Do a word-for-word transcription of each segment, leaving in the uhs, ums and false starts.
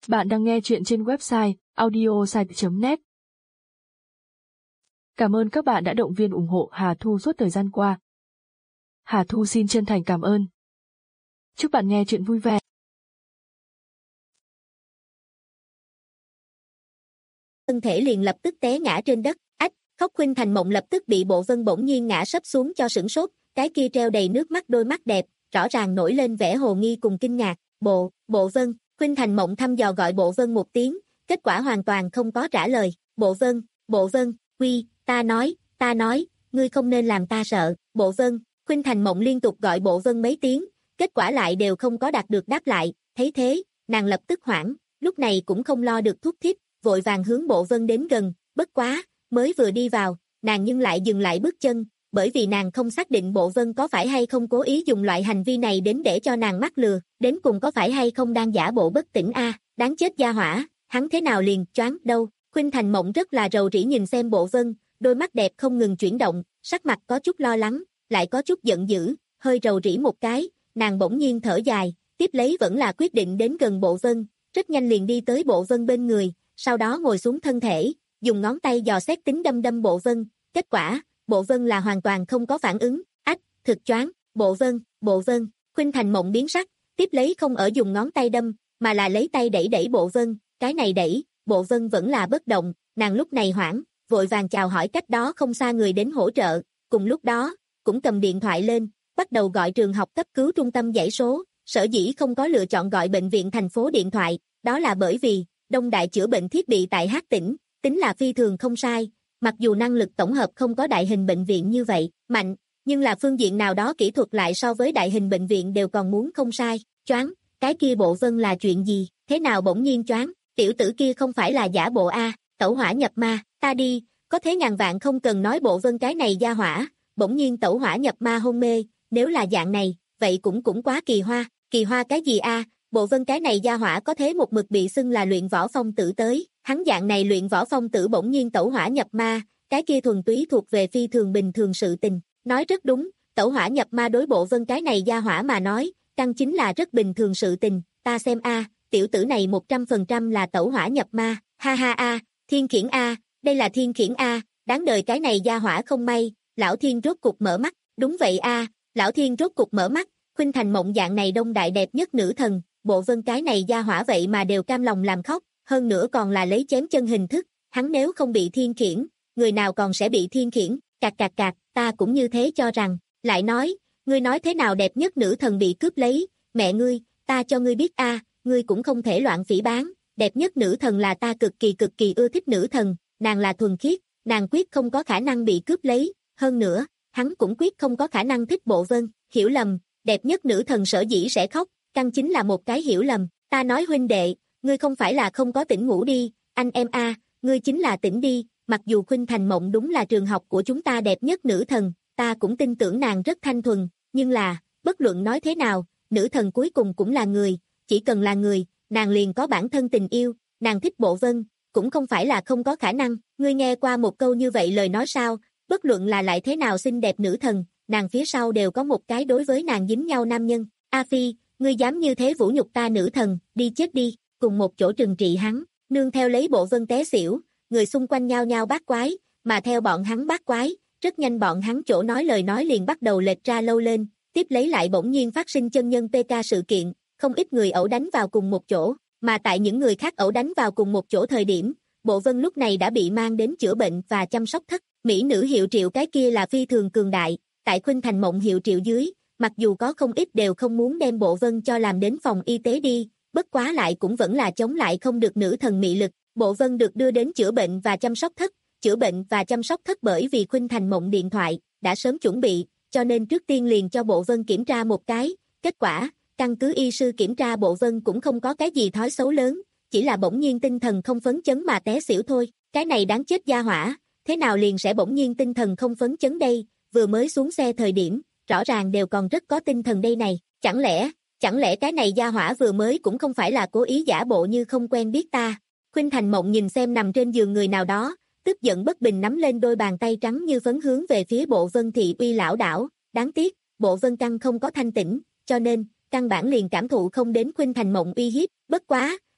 Bạn đang nghe chuyện trên website audiosite chấm net. Cảm ơn các bạn đã động viên ủng hộ Hà Thu suốt thời gian qua. Hà Thu xin chân thành cảm ơn. Chúc bạn nghe chuyện vui vẻ. Thân thể liền lập tức té ngã trên đất. Ách, khóc Khuynh Thành Mộng lập tức bị Bộ Vân bỗng nhiên ngã sấp xuống cho sửng sốt, cái kia treo đầy nước mắt đôi mắt đẹp, rõ ràng nổi lên vẻ hồ nghi cùng kinh ngạc. Bộ, Bộ Vân, Khuynh Thành Mộng thăm dò gọi Bộ Vân một tiếng, kết quả hoàn toàn không có trả lời. Bộ Vân, Bộ Vân, quy, ta nói, ta nói, ngươi không nên làm ta sợ. Bộ Vân, Khuynh Thành Mộng liên tục gọi Bộ Vân mấy tiếng, kết quả lại đều không có đạt được đáp lại. Thấy thế, nàng lập tức hoảng, lúc này cũng không lo được thúc thiết, vội vàng hướng Bộ Vân đến gần. Bất quá, mới vừa đi vào, nàng nhưng lại dừng lại bước chân, bởi vì nàng không xác định Bộ Vân có phải hay không cố ý dùng loại hành vi này đến để cho nàng mắc lừa, đến cùng có phải hay không đang giả bộ bất tỉnh a, à, đáng chết gia hỏa, hắn thế nào liền choáng đâu. Khuynh Thành Mộng rất là rầu rĩ nhìn xem Bộ Vân, đôi mắt đẹp không ngừng chuyển động, sắc mặt có chút lo lắng, lại có chút giận dữ, hơi rầu rĩ một cái, nàng bỗng nhiên thở dài, tiếp lấy vẫn là quyết định đến gần Bộ Vân, rất nhanh liền đi tới Bộ Vân bên người, sau đó ngồi xuống thân thể, dùng ngón tay dò xét tính đâm đâm Bộ Vân, kết quả, Bộ Vân là hoàn toàn không có phản ứng, ách, thực choáng, Bộ Vân, Bộ Vân, Khuynh Thành Mộng biến sắc, tiếp lấy không ở dùng ngón tay đâm, mà là lấy tay đẩy đẩy Bộ Vân, cái này đẩy, Bộ Vân vẫn là bất động, nàng lúc này hoảng, vội vàng chào hỏi cách đó không xa người đến hỗ trợ, cùng lúc đó, cũng cầm điện thoại lên, bắt đầu gọi trường học cấp cứu trung tâm dãy số, sở dĩ không có lựa chọn gọi bệnh viện thành phố điện thoại, đó là bởi vì, Đông Đại chữa bệnh thiết bị tại Hát tỉnh, tính là phi thường không sai, mặc dù năng lực tổng hợp không có đại hình bệnh viện như vậy, mạnh, nhưng là phương diện nào đó kỹ thuật lại so với đại hình bệnh viện đều còn muốn không sai. Choáng, cái kia Bộ Vân là chuyện gì, thế nào bỗng nhiên choáng, tiểu tử kia không phải là giả bộ a, tẩu hỏa nhập ma, ta đi, có thế ngàn vạn không cần nói Bộ Vân cái này gia hỏa, bỗng nhiên tẩu hỏa nhập ma hôn mê, nếu là dạng này, vậy cũng cũng quá kỳ hoa, kỳ hoa cái gì a, Bộ Vân cái này gia hỏa có thế một mực bị xưng là luyện võ phong tử tới, hắn dạng này luyện võ phong tử bỗng nhiên tẩu hỏa nhập ma, cái kia thuần túy thuộc về phi thường bình thường sự tình, nói rất đúng, tẩu hỏa nhập ma đối Bộ Vân cái này gia hỏa mà nói, căn chính là rất bình thường sự tình, ta xem a, tiểu tử này một trăm phần trăm là tẩu hỏa nhập ma, ha ha a, thiên khiển a, đây là thiên khiển a, đáng đời cái này gia hỏa không may, lão thiên rốt cục mở mắt, đúng vậy a, lão thiên rốt cục mở mắt, Khuynh Thành Mộng dạng này Đông Đại đẹp nhất nữ thần, Bộ Vân cái này gia hỏa vậy mà đều cam lòng làm khóc, hơn nữa còn là lấy chém chân hình thức, hắn nếu không bị thiên khiển, người nào còn sẽ bị thiên khiển, cạc cạc cạc, ta cũng như thế cho rằng, lại nói, ngươi nói thế nào đẹp nhất nữ thần bị cướp lấy, mẹ ngươi, ta cho ngươi biết a, ngươi cũng không thể loạn phỉ báng, đẹp nhất nữ thần là ta cực kỳ cực kỳ ưa thích nữ thần, nàng là thuần khiết, nàng quyết không có khả năng bị cướp lấy, hơn nữa, hắn cũng quyết không có khả năng thích Bộ Vân, hiểu lầm, đẹp nhất nữ thần sở dĩ sẽ khóc, căn chính là một cái hiểu lầm, ta nói huynh đệ, ngươi không phải là không có tỉnh ngủ đi, anh em a, ngươi chính là tỉnh đi, mặc dù Khuynh Thành Mộng đúng là trường học của chúng ta đẹp nhất nữ thần, ta cũng tin tưởng nàng rất thanh thuần, nhưng là, bất luận nói thế nào, nữ thần cuối cùng cũng là người, chỉ cần là người, nàng liền có bản thân tình yêu, nàng thích Bộ Vân, cũng không phải là không có khả năng, ngươi nghe qua một câu như vậy lời nói sao, bất luận là lại thế nào xinh đẹp nữ thần, nàng phía sau đều có một cái đối với nàng dính nhau nam nhân, A Phi, ngươi dám như thế vũ nhục ta nữ thần, đi chết đi, cùng một chỗ trừng trị hắn, nương theo lấy Bộ Vân té xỉu, người xung quanh nhao nhao bát quái, mà theo bọn hắn bát quái, rất nhanh bọn hắn chỗ nói lời nói liền bắt đầu lệch ra lâu lên, tiếp lấy lại bỗng nhiên phát sinh chân nhân pê ca sự kiện, không ít người ẩu đánh vào cùng một chỗ, mà tại những người khác ẩu đánh vào cùng một chỗ thời điểm, Bộ Vân lúc này đã bị mang đến chữa bệnh và chăm sóc thất, mỹ nữ hiệu triệu cái kia là phi thường cường đại, tại Khuynh Thành Mộng hiệu triệu dưới, mặc dù có không ít đều không muốn đem Bộ Vân cho làm đến phòng y tế đi, bất quá lại cũng vẫn là chống lại không được nữ thần mị lực, Bộ Vân được đưa đến chữa bệnh và chăm sóc thất, chữa bệnh và chăm sóc thất bởi vì Khuynh Thành Mộng điện thoại, đã sớm chuẩn bị, cho nên trước tiên liền cho Bộ Vân kiểm tra một cái, kết quả, căn cứ y sư kiểm tra Bộ Vân cũng không có cái gì thói xấu lớn, chỉ là bỗng nhiên tinh thần không phấn chấn mà té xỉu thôi, cái này đáng chết gia hỏa, thế nào liền sẽ bỗng nhiên tinh thần không phấn chấn đây, vừa mới xuống xe thời điểm, rõ ràng đều còn rất có tinh thần đây này, chẳng lẽ, chẳng lẽ cái này gia hỏa vừa mới cũng không phải là cố ý giả bộ như không quen biết ta. Khuynh Thành Mộng nhìn xem nằm trên giường người nào đó, tức giận bất bình nắm lên đôi bàn tay trắng như phấn hướng về phía Bộ Vân thị uy lão đảo, đáng tiếc, Bộ Vân căn không có thanh tỉnh, cho nên, căn bản liền cảm thụ không đến Khuynh Thành Mộng uy hiếp, bất quá,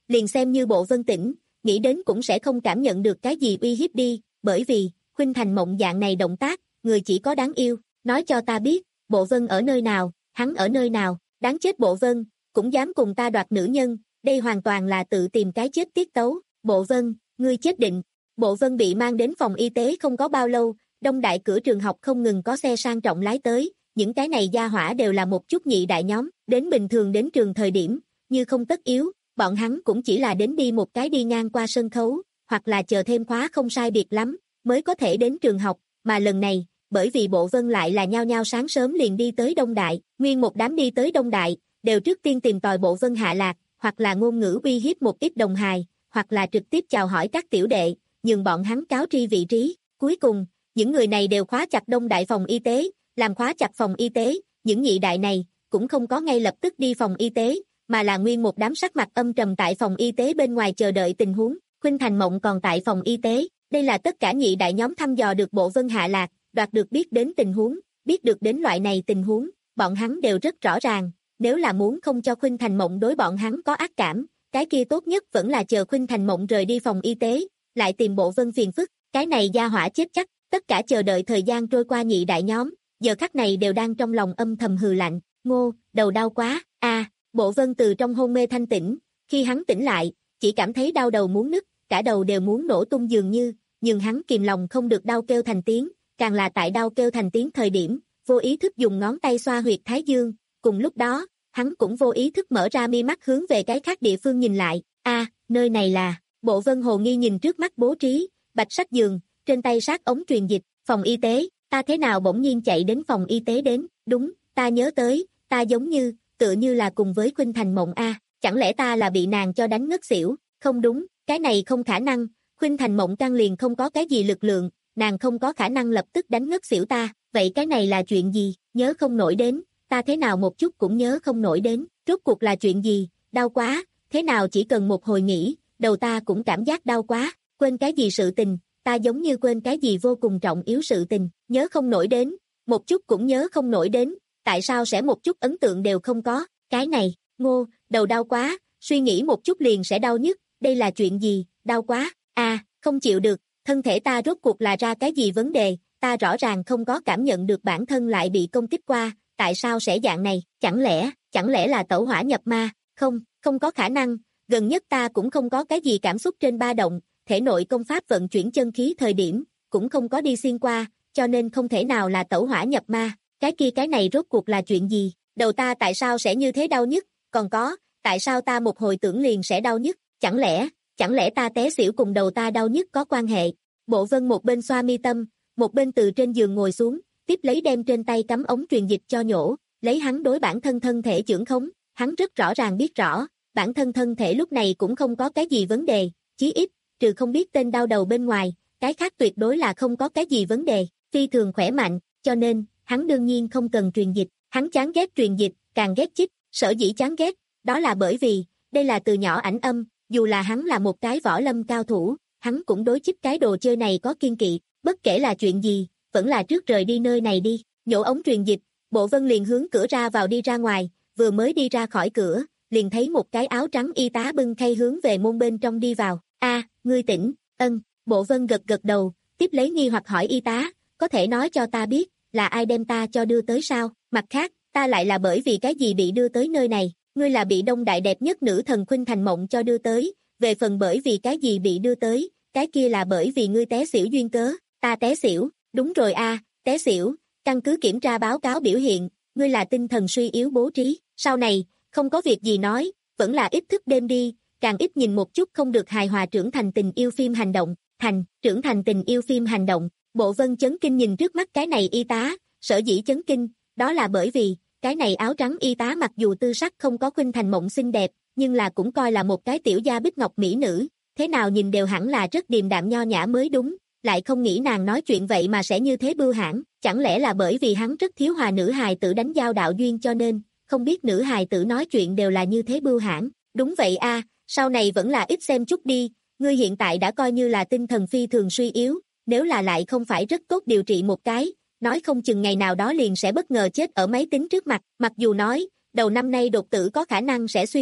liền xem như Bộ Vân tỉnh, nghĩ đến cũng sẽ không cảm nhận được cái gì uy hiếp đi, bởi vì, Khuynh Thành Mộng dạng này động tác, người chỉ có đáng yêu, nói cho ta biết, Bộ Vân ở nơi nào, hắn ở nơi nào, đáng chết Bộ Vân, cũng dám cùng ta đoạt nữ nhân, đây hoàn toàn là tự tìm cái chết tiết tấu, Bộ Vân, ngươi chết định. Bộ Vân bị mang đến phòng y tế không có bao lâu, đông đại cửa trường học không ngừng có xe sang trọng lái tới, những cái này gia hỏa đều là một chút nhị đại nhóm, đến bình thường đến trường thời điểm, như không tất yếu, bọn hắn cũng chỉ là đến đi một cái đi ngang qua sân khấu, hoặc là chờ thêm khóa không sai biệt lắm, mới có thể đến trường học, mà lần này, bởi vì Bộ Vân lại là nhao nhao sáng sớm liền đi tới Đông Đại, nguyên một đám đi tới Đông Đại, đều trước tiên tìm tòi Bộ Vân hạ lạc, hoặc là ngôn ngữ uy hiếp một ít đồng hài, hoặc là trực tiếp chào hỏi các tiểu đệ, nhường bọn hắn cáo tri vị trí. Cuối cùng, những người này đều khóa chặt Đông Đại phòng y tế, làm khóa chặt phòng y tế, những nhị đại này cũng không có ngay lập tức đi phòng y tế, mà là nguyên một đám sắc mặt âm trầm tại phòng y tế bên ngoài chờ đợi tình huống. Khuynh Thành Mộng còn tại phòng y tế, đây là tất cả nhị đại nhóm thăm dò được Bộ Vân hạ lạc, đoạt được biết đến tình huống, biết được đến loại này tình huống, bọn hắn đều rất rõ ràng, nếu là muốn không cho Khuynh Thành Mộng đối bọn hắn có ác cảm, cái kia tốt nhất vẫn là chờ Khuynh Thành Mộng rời đi phòng y tế, lại tìm Bộ Vân phiền phức, cái này gia hỏa chết chắc. Tất cả chờ đợi thời gian trôi qua nhị đại nhóm, giờ khắc này đều đang trong lòng âm thầm hừ lạnh, ngô, đầu đau quá, a à, Bộ Vân từ trong hôn mê thanh tỉnh, khi hắn tỉnh lại, chỉ cảm thấy đau đầu muốn nứt, cả đầu đều muốn nổ tung dường như, nhưng hắn kìm lòng không được đau kêu thành tiếng, càng là tại đau kêu thành tiếng thời điểm, vô ý thức dùng ngón tay xoa huyệt thái dương, cùng lúc đó, hắn cũng vô ý thức mở ra mi mắt hướng về cái khác địa phương nhìn lại, a à, nơi này là, Bộ Vân hồ nghi nhìn trước mắt bố trí, bạch sắc giường, trên tay sát ống truyền dịch, phòng y tế, ta thế nào bỗng nhiên chạy đến phòng y tế đến, đúng, ta nhớ tới, ta giống như, tựa như là cùng với Khuynh Thành Mộng a, chẳng lẽ ta là bị nàng cho đánh ngất xỉu, không đúng, cái này không khả năng, Khuynh Thành Mộng căn liền không có cái gì lực lượng, nàng không có khả năng lập tức đánh ngất xỉu ta, vậy cái này là chuyện gì, nhớ không nổi đến, ta thế nào một chút cũng nhớ không nổi đến, rốt cuộc là chuyện gì, đau quá, thế nào chỉ cần một hồi nghỉ, đầu ta cũng cảm giác đau quá, quên cái gì sự tình, ta giống như quên cái gì vô cùng trọng yếu sự tình, nhớ không nổi đến, một chút cũng nhớ không nổi đến, tại sao sẽ một chút ấn tượng đều không có, cái này, ngô, đầu đau quá, suy nghĩ một chút liền sẽ đau nhức, đây là chuyện gì, đau quá, à, không chịu được, thân thể ta rốt cuộc là ra cái gì vấn đề, ta rõ ràng không có cảm nhận được bản thân lại bị công kích qua, tại sao sẽ dạng này, chẳng lẽ, chẳng lẽ là tẩu hỏa nhập ma, không, không có khả năng, gần nhất ta cũng không có cái gì cảm xúc trên ba động, thể nội công pháp vận chuyển chân khí thời điểm, cũng không có đi xuyên qua, cho nên không thể nào là tẩu hỏa nhập ma, cái kia cái này rốt cuộc là chuyện gì, đầu ta tại sao sẽ như thế đau nhức, còn có, tại sao ta một hồi tưởng liền sẽ đau nhức, chẳng lẽ, chẳng lẽ ta té xỉu cùng đầu ta đau nhức có quan hệ, Bộ Vân một bên xoa mi tâm, một bên từ trên giường ngồi xuống, tiếp lấy đem trên tay cắm ống truyền dịch cho nhổ, lấy hắn đối bản thân thân thể chưởng khống, hắn rất rõ ràng biết rõ, bản thân thân thể lúc này cũng không có cái gì vấn đề, chí ít, trừ không biết tên đau đầu bên ngoài, cái khác tuyệt đối là không có cái gì vấn đề, phi thường khỏe mạnh, cho nên, hắn đương nhiên không cần truyền dịch, hắn chán ghét truyền dịch, càng ghét chích, sở dĩ chán ghét, đó là bởi vì, đây là từ nhỏ ảnh âm, dù là hắn là một cái võ lâm cao thủ, hắn cũng đối chích cái đồ chơi này có kiên kỵ, bất kể là chuyện gì, vẫn là trước rời đi nơi này đi, nhổ ống truyền dịch, Bộ Vân liền hướng cửa ra vào đi ra ngoài, vừa mới đi ra khỏi cửa, liền thấy một cái áo trắng y tá bưng khay hướng về môn bên trong đi vào, a, ngươi tỉnh, ân, Bộ Vân gật gật đầu, tiếp lấy nghi hoặc hỏi y tá, có thể nói cho ta biết, là ai đem ta cho đưa tới sao, mặt khác, ta lại là bởi vì cái gì bị đưa tới nơi này, ngươi là bị Đông Đại đẹp nhất nữ thần Khuynh Thành Mộng cho đưa tới, về phần bởi vì cái gì bị đưa tới, cái kia là bởi vì ngươi té xỉu duyên cớ, ta té xỉu, đúng rồi a, té xỉu, căn cứ kiểm tra báo cáo biểu hiện, ngươi là tinh thần suy yếu bố trí, sau này, không có việc gì nói, vẫn là ít thức đêm đi, càng ít nhìn một chút không được hài hòa trưởng thành tình yêu phim hành động, thành, trưởng thành tình yêu phim hành động, Bộ Vân chấn kinh nhìn trước mắt cái này y tá, sở dĩ chấn kinh, đó là bởi vì, cái này áo trắng y tá mặc dù tư sắc không có Khuynh Thành Mộng xinh đẹp, nhưng là cũng coi là một cái tiểu gia bích ngọc mỹ nữ, thế nào nhìn đều hẳn là rất điềm đạm nho nhã mới đúng, lại không nghĩ nàng nói chuyện vậy mà sẽ như thế bưu hãn, chẳng lẽ là bởi vì hắn rất thiếu hòa nữ hài tử đánh giao đạo duyên cho nên, không biết nữ hài tử nói chuyện đều là như thế bưu hãn, đúng vậy a, sau này vẫn là ít xem chút đi, ngươi hiện tại đã coi như là tinh thần phi thường suy yếu, nếu là lại không phải rất tốt điều trị một cái, nói không chừng ngày nào đó liền sẽ bất ngờ chết ở máy tính trước mặt, mặc dù nói, đầu năm nay đột tử có khả năng sẽ xuyên Việt,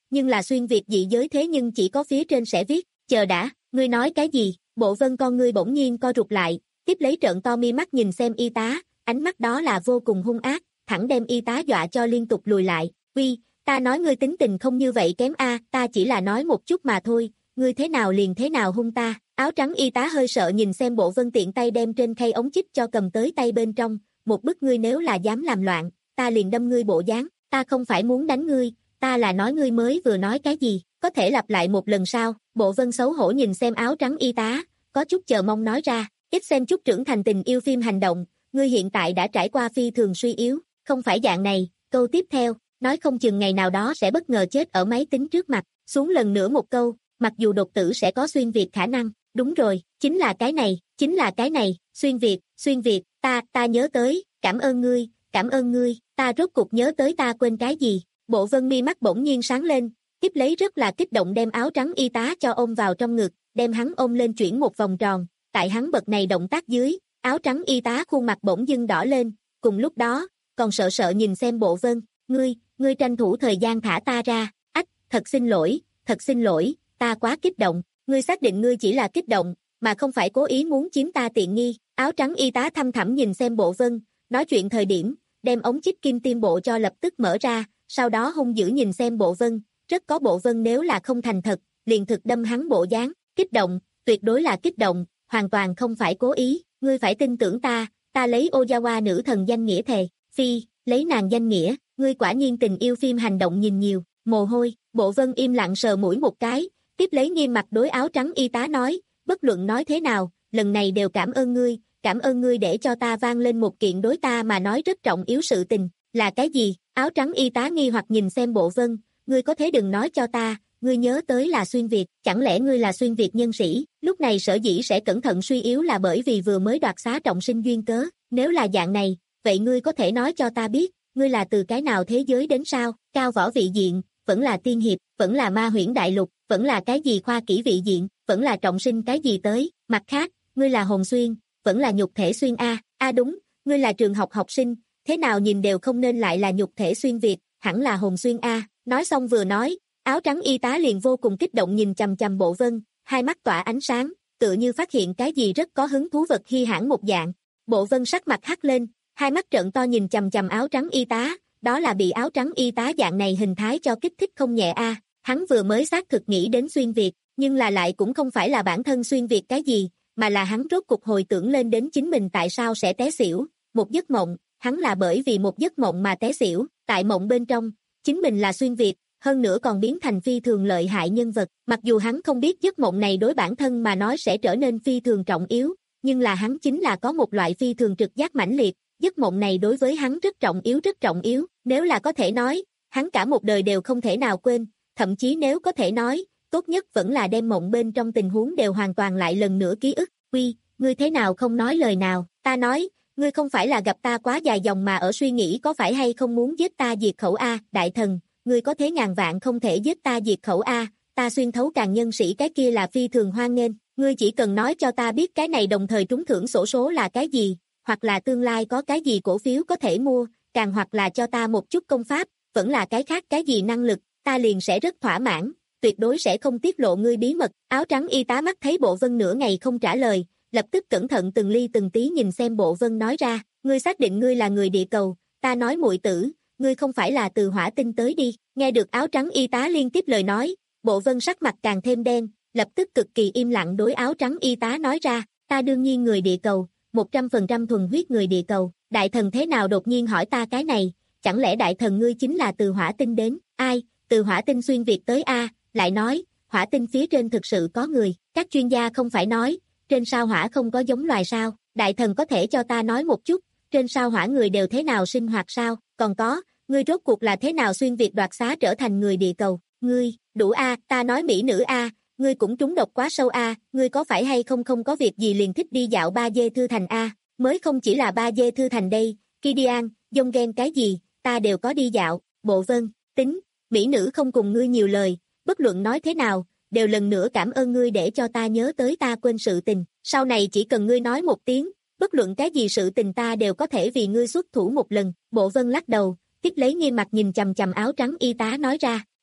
nhưng là xuyên việt dị giới thế nhưng chỉ có phía trên sẽ viết, chờ đã, ngươi nói cái gì, Bộ Vân con ngươi bỗng nhiên co rụt lại, tiếp lấy trợn to mi mắt nhìn xem y tá, ánh mắt đó là vô cùng hung ác, thẳng đem y tá dọa cho liên tục lùi lại, uy, ta nói ngươi tính tình không như vậy kém a, ta chỉ là nói một chút mà thôi, ngươi thế nào liền thế nào hung ta, áo trắng y tá hơi sợ nhìn xem Bộ Vân tiện tay đem trên khay ống chích cho cầm tới tay bên trong, một bức ngươi nếu là dám làm loạn, ta liền đâm ngươi bộ dáng, ta không phải muốn đánh ngươi, ta là nói ngươi mới vừa nói cái gì, có thể lặp lại một lần sao, Bộ Vân xấu hổ nhìn xem áo trắng y tá, có chút chờ mong nói ra, ít xem chút trưởng thành tình yêu phim hành động, ngươi hiện tại đã trải qua phi thường suy yếu, không phải dạng này, câu tiếp theo, nói không chừng ngày nào đó sẽ bất ngờ chết ở máy tính trước mặt, xuống lần nữa một câu, mặc dù đột tử sẽ có xuyên việt khả năng, đúng rồi, chính là cái này, chính là cái này, xuyên việt, xuyên việt, ta, ta nhớ tới, cảm ơn ngươi, cảm ơn ngươi, ta rốt cục nhớ tới ta quên cái gì, Bộ Vân mi mắt bỗng nhiên sáng lên, tiếp lấy rất là kích động đem áo trắng y tá cho ôm vào trong ngực, đem hắn ôm lên chuyển một vòng tròn, tại hắn bật này động tác dưới, áo trắng y tá khuôn mặt bỗng dưng đỏ lên, cùng lúc đó, còn sợ sợ nhìn xem Bộ Vân, ngươi, ngươi tranh thủ thời gian thả ta ra, ách, thật xin lỗi, thật xin lỗi, ta quá kích động, ngươi xác định ngươi chỉ là kích động, mà không phải cố ý muốn chiếm ta tiện nghi, áo trắng y tá thăm thẳm nhìn xem Bộ Vân, nói chuyện thời điểm, đem ống chích kim tiêm bộ cho lập tức mở ra, sau đó hung dữ nhìn xem Bộ Vân, rất có Bộ Vân nếu là không thành thật, liền thực đâm hắn bộ dáng, kích động, tuyệt đối là kích động, hoàn toàn không phải cố ý, ngươi phải tin tưởng ta, ta lấy Ozawa nữ thần danh nghĩa thề, phi, lấy nàng danh nghĩa, ngươi quả nhiên tình yêu phim hành động nhìn nhiều, mồ hôi, Bộ Vân im lặng sờ mũi một cái, tiếp lấy nghiêm mặt đối áo trắng y tá nói, bất luận nói thế nào, lần này đều cảm ơn ngươi, cảm ơn ngươi để cho ta vang lên một kiện đối ta mà nói rất trọng yếu sự tình, là cái gì, áo trắng y tá nghi hoặc nhìn xem Bộ Vân, ngươi có thế đừng nói cho ta, ngươi nhớ tới là xuyên việt, chẳng lẽ ngươi là xuyên việt nhân sĩ, lúc này sở dĩ sẽ cẩn thận suy yếu là bởi vì vừa mới đoạt xá trọng sinh duyên cớ, nếu là dạng này, vậy ngươi có thể nói cho ta biết, ngươi là từ cái nào thế giới đến sao, cao võ vị diện, vẫn là tiên hiệp, vẫn là ma huyễn đại lục, vẫn là cái gì khoa kỹ vị diện, vẫn là trọng sinh cái gì tới, mặt khác, ngươi là hồn xuyên, vẫn là nhục thể xuyên a, a đúng, ngươi là trường học học sinh, thế nào nhìn đều không nên lại là nhục thể xuyên việt, hẳn là hồn xuyên a, nói xong vừa nói, áo trắng y tá liền vô cùng kích động nhìn chằm chằm Bộ Vân, hai mắt tỏa ánh sáng, tựa như phát hiện cái gì rất có hứng thú vật hi hãn một dạng. Bộ Vân sắc mặt hắc lên, hai mắt trợn to nhìn chằm chằm áo trắng y tá, đó là bị áo trắng y tá dạng này hình thái cho kích thích không nhẹ a. Hắn vừa mới xác thực nghĩ đến xuyên việt, nhưng là lại cũng không phải là bản thân xuyên việt cái gì, mà là hắn rốt cục hồi tưởng lên đến chính mình tại sao sẽ té xỉu, một giấc mộng, hắn là bởi vì một giấc mộng mà té xỉu, tại mộng bên trong, chính mình là xuyên việt, hơn nữa còn biến thành phi thường lợi hại nhân vật, mặc dù hắn không biết giấc mộng này đối bản thân mà nói sẽ trở nên phi thường trọng yếu, nhưng là hắn chính là có một loại phi thường trực giác mãnh liệt, giấc mộng này đối với hắn rất trọng yếu rất trọng yếu, nếu là có thể nói, hắn cả một đời đều không thể nào quên, thậm chí nếu có thể nói, tốt nhất vẫn là đem mộng bên trong tình huống đều hoàn toàn lại lần nữa ký ức, uy, ngươi thế nào không nói lời nào, ta nói, ngươi không phải là gặp ta quá dài dòng mà ở suy nghĩ có phải hay không muốn giết ta diệt khẩu a, đại thần, ngươi có thế ngàn vạn không thể giết ta diệt khẩu a, ta xuyên thấu càng nhân sĩ cái kia là phi thường hoan nghênh, ngươi chỉ cần nói cho ta biết cái này đồng thời trúng thưởng xổ số là cái gì, hoặc là tương lai có cái gì cổ phiếu có thể mua, càng hoặc là cho ta một chút công pháp, vẫn là cái khác cái gì năng lực, ta liền sẽ rất thỏa mãn, tuyệt đối sẽ không tiết lộ ngươi bí mật. Áo trắng y tá mắt thấy Bộ Vân nửa ngày không trả lời, lập tức cẩn thận từng ly từng tí nhìn xem Bộ Vân nói ra, ngươi xác định ngươi là người địa cầu, ta nói muội tử, ngươi không phải là từ hỏa tinh tới đi. Nghe được áo trắng y tá liên tiếp lời nói, Bộ Vân sắc mặt càng thêm đen, lập tức cực kỳ im lặng đối áo trắng y tá nói ra, ta đương nhiên người địa cầu, một trăm phần trăm thuần huyết người địa cầu, đại thần thế nào đột nhiên hỏi ta cái này, chẳng lẽ đại thần ngươi chính là từ hỏa tinh đến, ai, từ hỏa tinh xuyên việt tới a, lại nói, hỏa tinh phía trên thực sự có người, các chuyên gia không phải nói, trên sao hỏa không có giống loài sao, đại thần có thể cho ta nói một chút, trên sao hỏa người đều thế nào sinh hoạt sao, còn có, ngươi rốt cuộc là thế nào xuyên việt đoạt xá trở thành người địa cầu, ngươi, đủ a, ta nói mỹ nữ a, ngươi cũng trúng độc quá sâu a, ngươi có phải hay không không có việc gì liền thích đi dạo ba dê thư thành a, mới không chỉ là ba dê thư thành đây, Kidian, dông ghen cái gì, ta đều có đi dạo, Bộ Vân, tính, mỹ nữ không cùng ngươi nhiều lời, bất luận nói thế nào, đều lần nữa cảm ơn ngươi để cho ta nhớ tới ta quên sự tình, sau này chỉ cần ngươi nói một tiếng, bất luận cái gì sự tình ta đều có thể vì ngươi xuất thủ một lần. Bộ Vân lắc đầu, tiếp lấy nghiêm mặt nhìn chằm chằm áo trắng y tá nói ra,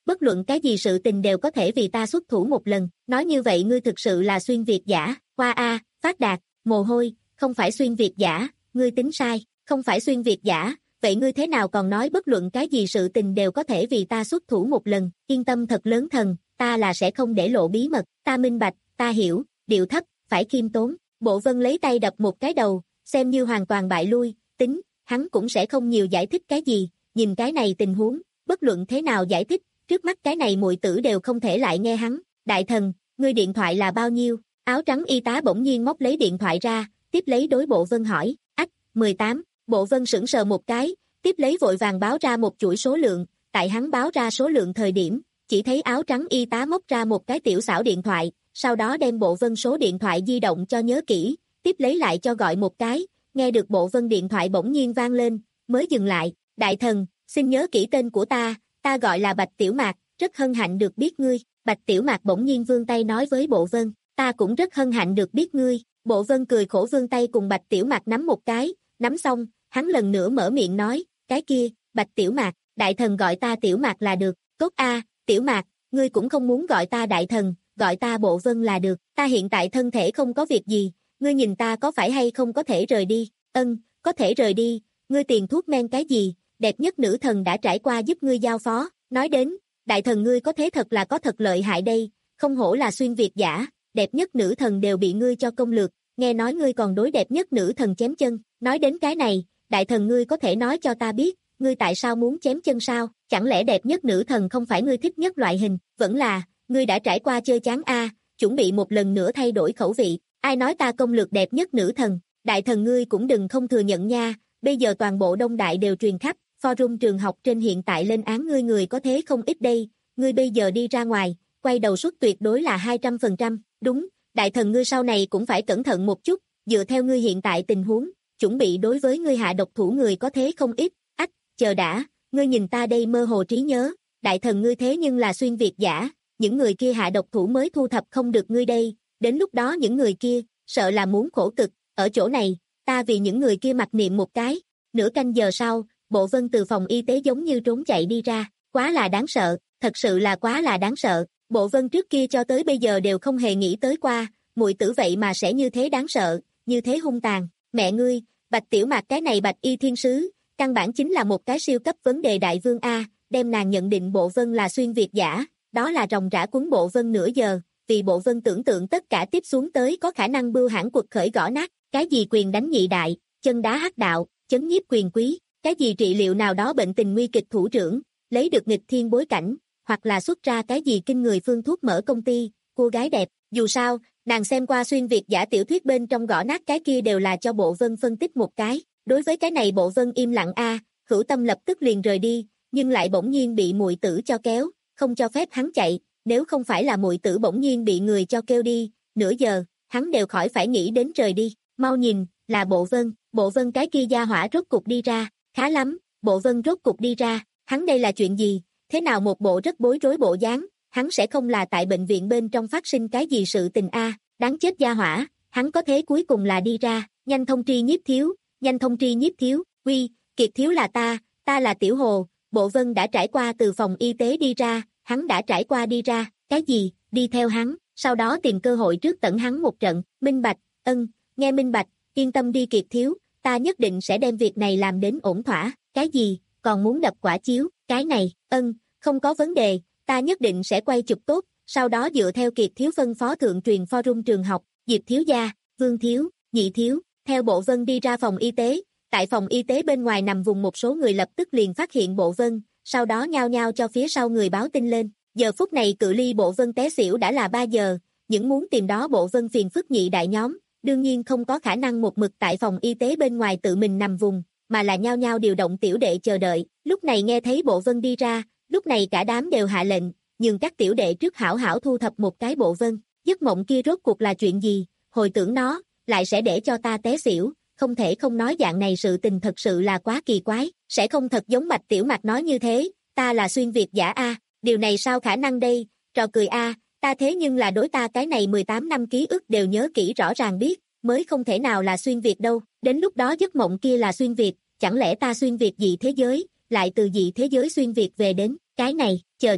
bất luận cái gì sự tình đều có thể vì ta xuất thủ một lần, nói như vậy ngươi thực sự là xuyên việt giả, hoa a, phát đạt, mồ hôi, không phải xuyên việt giả, ngươi tính sai, không phải xuyên việt giả, vậy ngươi thế nào còn nói bất luận cái gì sự tình đều có thể vì ta xuất thủ một lần, yên tâm thật lớn thần, ta là sẽ không để lộ bí mật, ta minh bạch, ta hiểu, điệu thấp, phải khiêm tốn, Bộ Vân lấy tay đập một cái đầu, xem như hoàn toàn bại lui, tính, hắn cũng sẽ không nhiều giải thích cái gì, nhìn cái này tình huống, bất luận thế nào giải thích, trước mắt cái này muội tử đều không thể lại nghe hắn, đại thần, ngươi điện thoại là bao nhiêu, áo trắng y tá bỗng nhiên móc lấy điện thoại ra, tiếp lấy đối Bộ Vân hỏi, ách, mười tám, Bộ Vân sững sờ một cái, tiếp lấy vội vàng báo ra một chuỗi số lượng, tại hắn báo ra số lượng thời điểm, chỉ thấy áo trắng y tá móc ra một cái tiểu xảo điện thoại, sau đó đem Bộ Vân số điện thoại di động cho nhớ kỹ, tiếp lấy lại cho gọi một cái, nghe được Bộ Vân điện thoại bỗng nhiên vang lên, mới dừng lại, đại thần, xin nhớ kỹ tên của ta, ta gọi là Bạch Tiểu Mạc, rất hân hạnh được biết ngươi, Bạch Tiểu Mạc bỗng nhiên vươn tay nói với Bộ Vân, ta cũng rất hân hạnh được biết ngươi, Bộ Vân cười khổ vươn tay cùng Bạch Tiểu Mạc nắm một cái, nắm xong, hắn lần nữa mở miệng nói, cái kia, Bạch Tiểu Mạc, đại thần gọi ta Tiểu Mạc là được, tốt a, Tiểu Mạc, ngươi cũng không muốn gọi ta đại thần, gọi ta Bộ Vân là được, ta hiện tại thân thể không có việc gì, ngươi nhìn ta có phải hay không có thể rời đi, ân, có thể rời đi, ngươi tiền thuốc men cái gì, đẹp nhất nữ thần đã trải qua giúp ngươi giao phó, nói đến, đại thần ngươi có thế thật là có thật lợi hại đây, không hổ là xuyên việt giả, đẹp nhất nữ thần đều bị ngươi cho công lược, nghe nói ngươi còn đối đẹp nhất nữ thần chém chân, nói đến cái này, đại thần ngươi có thể nói cho ta biết, ngươi tại sao muốn chém chân sao, chẳng lẽ đẹp nhất nữ thần không phải ngươi thích nhất loại hình, vẫn là, ngươi đã trải qua chơi chán a, chuẩn bị một lần nữa thay đổi khẩu vị, ai nói ta công lược đẹp nhất nữ thần, đại thần ngươi cũng đừng không thừa nhận nha, bây giờ toàn bộ Đông Đại đều truyền khắp, forum trường học trên hiện tại lên án ngươi người có thế không ít đây, ngươi bây giờ đi ra ngoài, quay đầu suất tuyệt đối là hai trăm phần trăm, đúng, đại thần ngươi sau này cũng phải cẩn thận một chút, dựa theo ngươi hiện tại tình huống, chuẩn bị đối với ngươi hạ độc thủ người có thế không ít, ách, chờ đã, ngươi nhìn ta đây mơ hồ trí nhớ, đại thần ngươi thế nhưng là xuyên việt giả, những người kia hạ độc thủ mới thu thập không được ngươi đây, đến lúc đó những người kia, sợ là muốn khổ cực, ở chỗ này, ta vì những người kia mặc niệm một cái, nửa canh giờ sau, Bộ Vân từ phòng y tế giống như trốn chạy đi ra, quá là đáng sợ, thật sự là quá là đáng sợ, Bộ Vân trước kia cho tới bây giờ đều không hề nghĩ tới qua, muội tử vậy mà sẽ như thế đáng sợ, như thế hung tàn, mẹ ngươi, Bạch Tiểu Mạc cái này Bạch Y Thiên Sứ, căn bản chính là một cái siêu cấp vấn đề đại vương A, đem nàng nhận định Bộ Vân là xuyên việt giả, đó là ròng rã cuốn Bộ Vân nửa giờ, vì Bộ Vân tưởng tượng tất cả tiếp xuống tới có khả năng bưu hãn cuộc khởi gõ nát, cái gì quyền đánh nhị đại, chân đá hắc đạo, chấn nhiếp quyền quý, cái gì trị liệu nào đó bệnh tình nguy kịch thủ trưởng, lấy được nghịch thiên bối cảnh, hoặc là xuất ra cái gì kinh người phương thuốc mở công ty, cô gái đẹp, dù sao, nàng xem qua xuyên việt giả tiểu thuyết bên trong gõ nát cái kia đều là cho Bộ Vân phân tích một cái, đối với cái này Bộ Vân im lặng a, Hữu Tâm lập tức liền rời đi, nhưng lại bỗng nhiên bị muội tử cho kéo, không cho phép hắn chạy, nếu không phải là muội tử bỗng nhiên bị người cho kêu đi, nửa giờ, hắn đều khỏi phải nghĩ đến rời đi, mau nhìn, là Bộ Vân, Bộ Vân cái kia gia hỏa rốt cục đi ra, khá lắm, Bộ Vân rốt cục đi ra, hắn đây là chuyện gì, thế nào một bộ rất bối rối bộ dáng, hắn sẽ không là tại bệnh viện bên trong phát sinh cái gì sự tình a, đáng chết gia hỏa, hắn có thế cuối cùng là đi ra, nhanh thông tri Nhiếp thiếu, nhanh thông tri Nhiếp thiếu, uy, Kiệt thiếu là ta, ta là Tiểu Hồ, Bộ Vân đã trải qua từ phòng y tế đi ra, hắn đã trải qua đi ra, cái gì, đi theo hắn, sau đó tìm cơ hội trước tận hắn một trận, minh bạch, ân, nghe minh bạch, yên tâm đi Kiệt thiếu, ta nhất định sẽ đem việc này làm đến ổn thỏa, cái gì, còn muốn đập quả chiếu, cái này, ân, không có vấn đề, ta nhất định sẽ quay chụp tốt, sau đó dựa theo Kiệt thiếu phân phó thượng truyền forum trường học, Diệp thiếu gia, Vương thiếu, Nhị thiếu, theo Bộ Vân đi ra phòng y tế, tại phòng y tế bên ngoài nằm vùng một số người lập tức liền phát hiện Bộ Vân, sau đó nhao nhao cho phía sau người báo tin lên, giờ phút này cự ly Bộ Vân té xỉu đã là ba giờ, những muốn tìm đó Bộ Vân phiền phức nhị đại nhóm, đương nhiên không có khả năng một mực tại phòng y tế bên ngoài tự mình nằm vùng, mà là nhao nhao điều động tiểu đệ chờ đợi, lúc này nghe thấy Bộ Vân đi ra, lúc này cả đám đều hạ lệnh, nhường các tiểu đệ trước hảo hảo thu thập một cái Bộ Vân, giấc mộng kia rốt cuộc là chuyện gì, hồi tưởng nó, lại sẽ để cho ta té xỉu, không thể không nói dạng này sự tình thật sự là quá kỳ quái, sẽ không thật giống Bạch Tiểu Mạc nói như thế, ta là xuyên việt giả a, điều này sao khả năng đây, trò cười a, ta thế nhưng là đối ta cái này mười tám năm ký ức đều nhớ kỹ rõ ràng biết, mới không thể nào là xuyên việt đâu, đến lúc đó giấc mộng kia là xuyên việt, chẳng lẽ ta xuyên việt dị thế giới, lại từ dị thế giới xuyên việt về đến, cái này, chờ chút,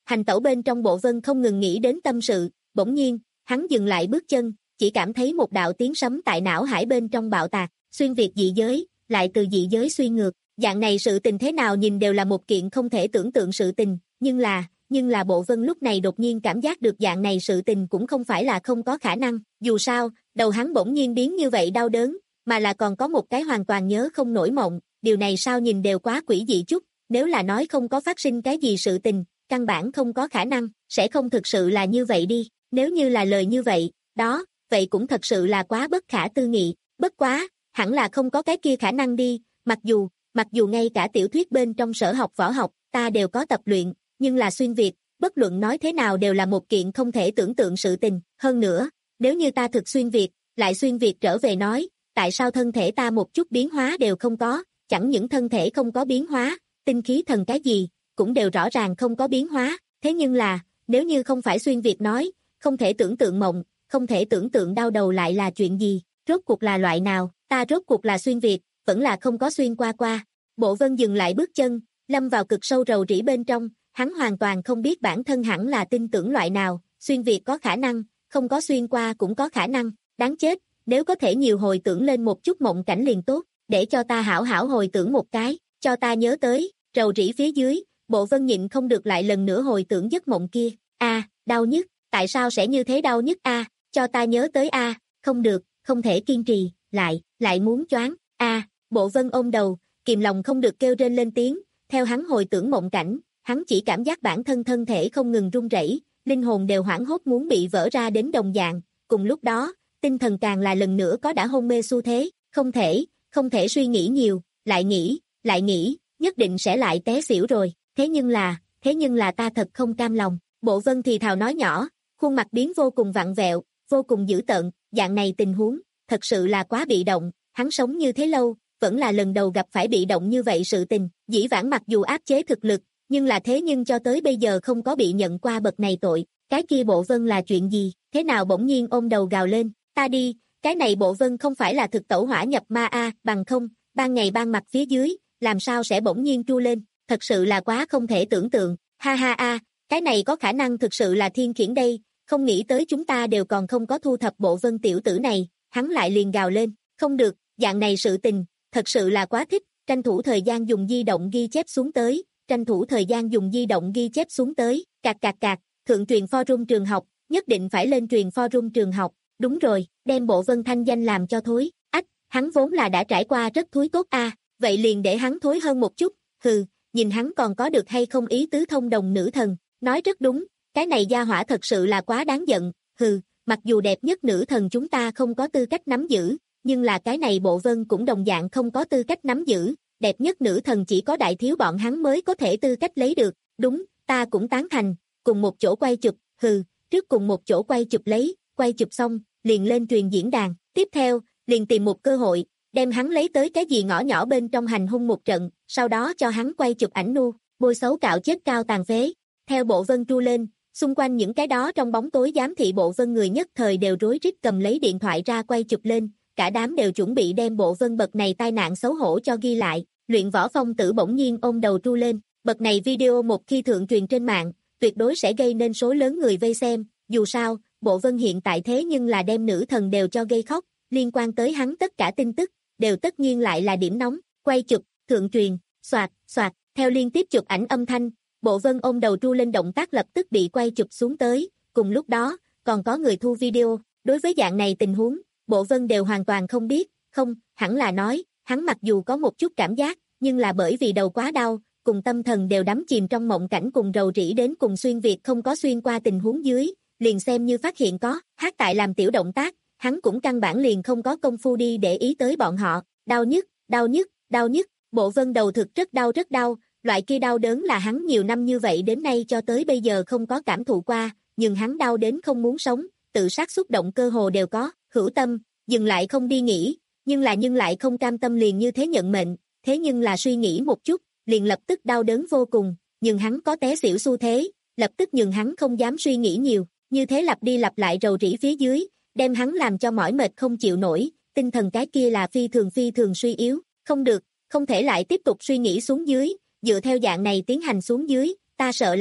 Hành tẩu bên trong bộ vân không ngừng nghĩ đến tâm sự, bỗng nhiên, hắn dừng lại bước chân, chỉ cảm thấy một đạo tiếng sấm tại não hải bên trong bạo tạc, xuyên việt dị giới, lại từ dị giới xuyên ngược, dạng này sự tình thế nào nhìn đều là một kiện không thể tưởng tượng sự tình, nhưng là, nhưng là bộ vân lúc này đột nhiên cảm giác được dạng này sự tình cũng không phải là không có khả năng, dù sao, đầu hắn bỗng nhiên biến như vậy đau đớn, mà là còn có một cái hoàn toàn nhớ không nổi mộng, điều này sao nhìn đều quá quỷ dị chút, nếu là nói không có phát sinh cái gì sự tình, căn bản không có khả năng, sẽ không thực sự là như vậy đi, nếu như là lời như vậy, đó, vậy cũng thật sự là quá bất khả tư nghị, bất quá, hẳn là không có cái kia khả năng đi, mặc dù, mặc dù ngay cả tiểu thuyết bên trong sở học võ học, ta đều có tập luyện, nhưng là xuyên việt, bất luận nói thế nào đều là một kiện không thể tưởng tượng sự tình, hơn nữa, nếu như ta thực xuyên việt, lại xuyên việt trở về nói, tại sao thân thể ta một chút biến hóa đều không có, chẳng những thân thể không có biến hóa, tinh khí thần cái gì, cũng đều rõ ràng không có biến hóa, thế nhưng là, nếu như không phải xuyên việt nói, không thể tưởng tượng mộng, không thể tưởng tượng đau đầu lại là chuyện gì, rốt cuộc là loại nào, ta rốt cuộc là xuyên việt, vẫn là không có xuyên qua qua. Bộ vân dừng lại bước chân, lâm vào cực sâu rầu rĩ bên trong, hắn hoàn toàn không biết bản thân hẳn là tin tưởng loại nào, xuyên việt có khả năng, không có xuyên qua cũng có khả năng, đáng chết, nếu có thể nhiều hồi tưởng lên một chút mộng cảnh liền tốt, để cho ta hảo hảo hồi tưởng một cái, cho ta nhớ tới, rầu rĩ phía dưới, bộ vân nhịn không được lại lần nữa hồi tưởng giấc mộng kia, a, đau nhức, tại sao sẽ như thế đau nhức a, cho ta nhớ tới a, không được, không thể kiên trì, lại, lại muốn choáng, a, bộ vân ôm đầu, kìm lòng không được kêu rên lên tiếng, theo hắn hồi tưởng mộng cảnh, hắn chỉ cảm giác bản thân thân thể không ngừng run rẩy, linh hồn đều hoảng hốt muốn bị vỡ ra đến đồng dạng, cùng lúc đó, tinh thần càng là lần nữa có đã hôn mê xu thế, không thể, không thể suy nghĩ nhiều, lại nghĩ, lại nghĩ, nhất định sẽ lại té xỉu rồi, thế nhưng là, thế nhưng là ta thật không cam lòng, bộ vân thì thào nói nhỏ, khuôn mặt biến vô cùng vặn vẹo, vô cùng dữ tợn, dạng này tình huống, thật sự là quá bị động, hắn sống như thế lâu, vẫn là lần đầu gặp phải bị động như vậy sự tình, dĩ vãng mặc dù áp chế thực lực, nhưng là thế nhưng cho tới bây giờ không có bị nhận qua bậc này tội, cái kia bộ vân là chuyện gì, thế nào bỗng nhiên ôm đầu gào lên, ta đi, cái này bộ vân không phải là thực tẩu hỏa nhập ma a, bằng không, ban ngày ban mặt phía dưới, làm sao sẽ bỗng nhiên tru lên, thật sự là quá không thể tưởng tượng, ha ha a, cái này có khả năng thực sự là thiên khiển đây, không nghĩ tới chúng ta đều còn không có thu thập bộ vân tiểu tử này, hắn lại liền gào lên, không được, dạng này sự tình, thật sự là quá thích, tranh thủ thời gian dùng di động ghi chép xuống tới, tranh thủ thời gian dùng di động ghi chép xuống tới, cạc cạc cạc, thượng truyền forum trường học, nhất định phải lên truyền forum trường học, đúng rồi, đem bộ vân thanh danh làm cho thối, ách, hắn vốn là đã trải qua rất thúi tốt a, vậy liền để hắn thối hơn một chút, hừ, nhìn hắn còn có được hay không ý tứ thông đồng nữ thần, nói rất đúng, cái này gia hỏa thật sự là quá đáng giận, hừ, mặc dù đẹp nhất nữ thần chúng ta không có tư cách nắm giữ, nhưng là cái này bộ vân cũng đồng dạng không có tư cách nắm giữ, đẹp nhất nữ thần chỉ có đại thiếu bọn hắn mới có thể tư cách lấy được, đúng, ta cũng tán thành, cùng một chỗ quay chụp, hừ, trước cùng một chỗ quay chụp lấy, quay chụp xong, liền lên truyền diễn đàn, tiếp theo, liền tìm một cơ hội, đem hắn lấy tới cái gì ngõ nhỏ bên trong hành hung một trận, sau đó cho hắn quay chụp ảnh nu, bôi xấu cạo chết cao tàn phế, theo bộ vân tru lên, xung quanh những cái đó trong bóng tối giám thị bộ vân người nhất thời đều rối rít cầm lấy điện thoại ra quay chụp lên, cả đám đều chuẩn bị đem bộ vân bậc này tai nạn xấu hổ cho ghi lại, luyện võ phong tử bỗng nhiên ôm đầu tru lên, bậc này video một khi thượng truyền trên mạng, tuyệt đối sẽ gây nên số lớn người vây xem, dù sao, bộ vân hiện tại thế nhưng là đem nữ thần đều cho gây khóc, liên quan tới hắn tất cả tin tức, đều tất nhiên lại là điểm nóng, quay chụp, thượng truyền, soạt, soạt, theo liên tiếp chụp ảnh âm thanh, bộ vân ôm đầu tru lên động tác lập tức bị quay chụp xuống tới, cùng lúc đó, còn có người thu video, đối với dạng này tình huống, bộ vân đều hoàn toàn không biết, không, hẳn là nói, hắn mặc dù có một chút cảm giác, nhưng là bởi vì đầu quá đau, cùng tâm thần đều đắm chìm trong mộng cảnh cùng rầu rĩ đến cùng xuyên việt không có xuyên qua tình huống dưới, liền xem như phát hiện có, hát tại làm tiểu động tác, hắn cũng căn bản liền không có công phu đi để ý tới bọn họ, đau nhức, đau nhức, đau nhức, bộ vân đầu thực rất đau rất đau, loại kia đau đớn là hắn nhiều năm như vậy đến nay cho tới bây giờ không có cảm thụ qua, nhưng hắn đau đến không muốn sống, tự sát xúc động cơ hồ đều có, hữu tâm, dừng lại không đi nghĩ, nhưng là nhưng lại không cam tâm liền như thế nhận mệnh, thế nhưng là suy nghĩ một chút, liền lập tức đau đớn vô cùng, nhưng hắn có té xỉu xu thế, lập tức nhưng hắn không dám suy nghĩ nhiều, như thế lặp đi lặp lại rầu rĩ phía dưới, đem hắn làm cho mỏi mệt không chịu nổi, tinh thần cái kia là phi thường phi thường suy yếu, không được, không thể lại tiếp tục suy nghĩ xuống dưới, dựa theo dạng này tiến hành xuống dưới, ta sợ là,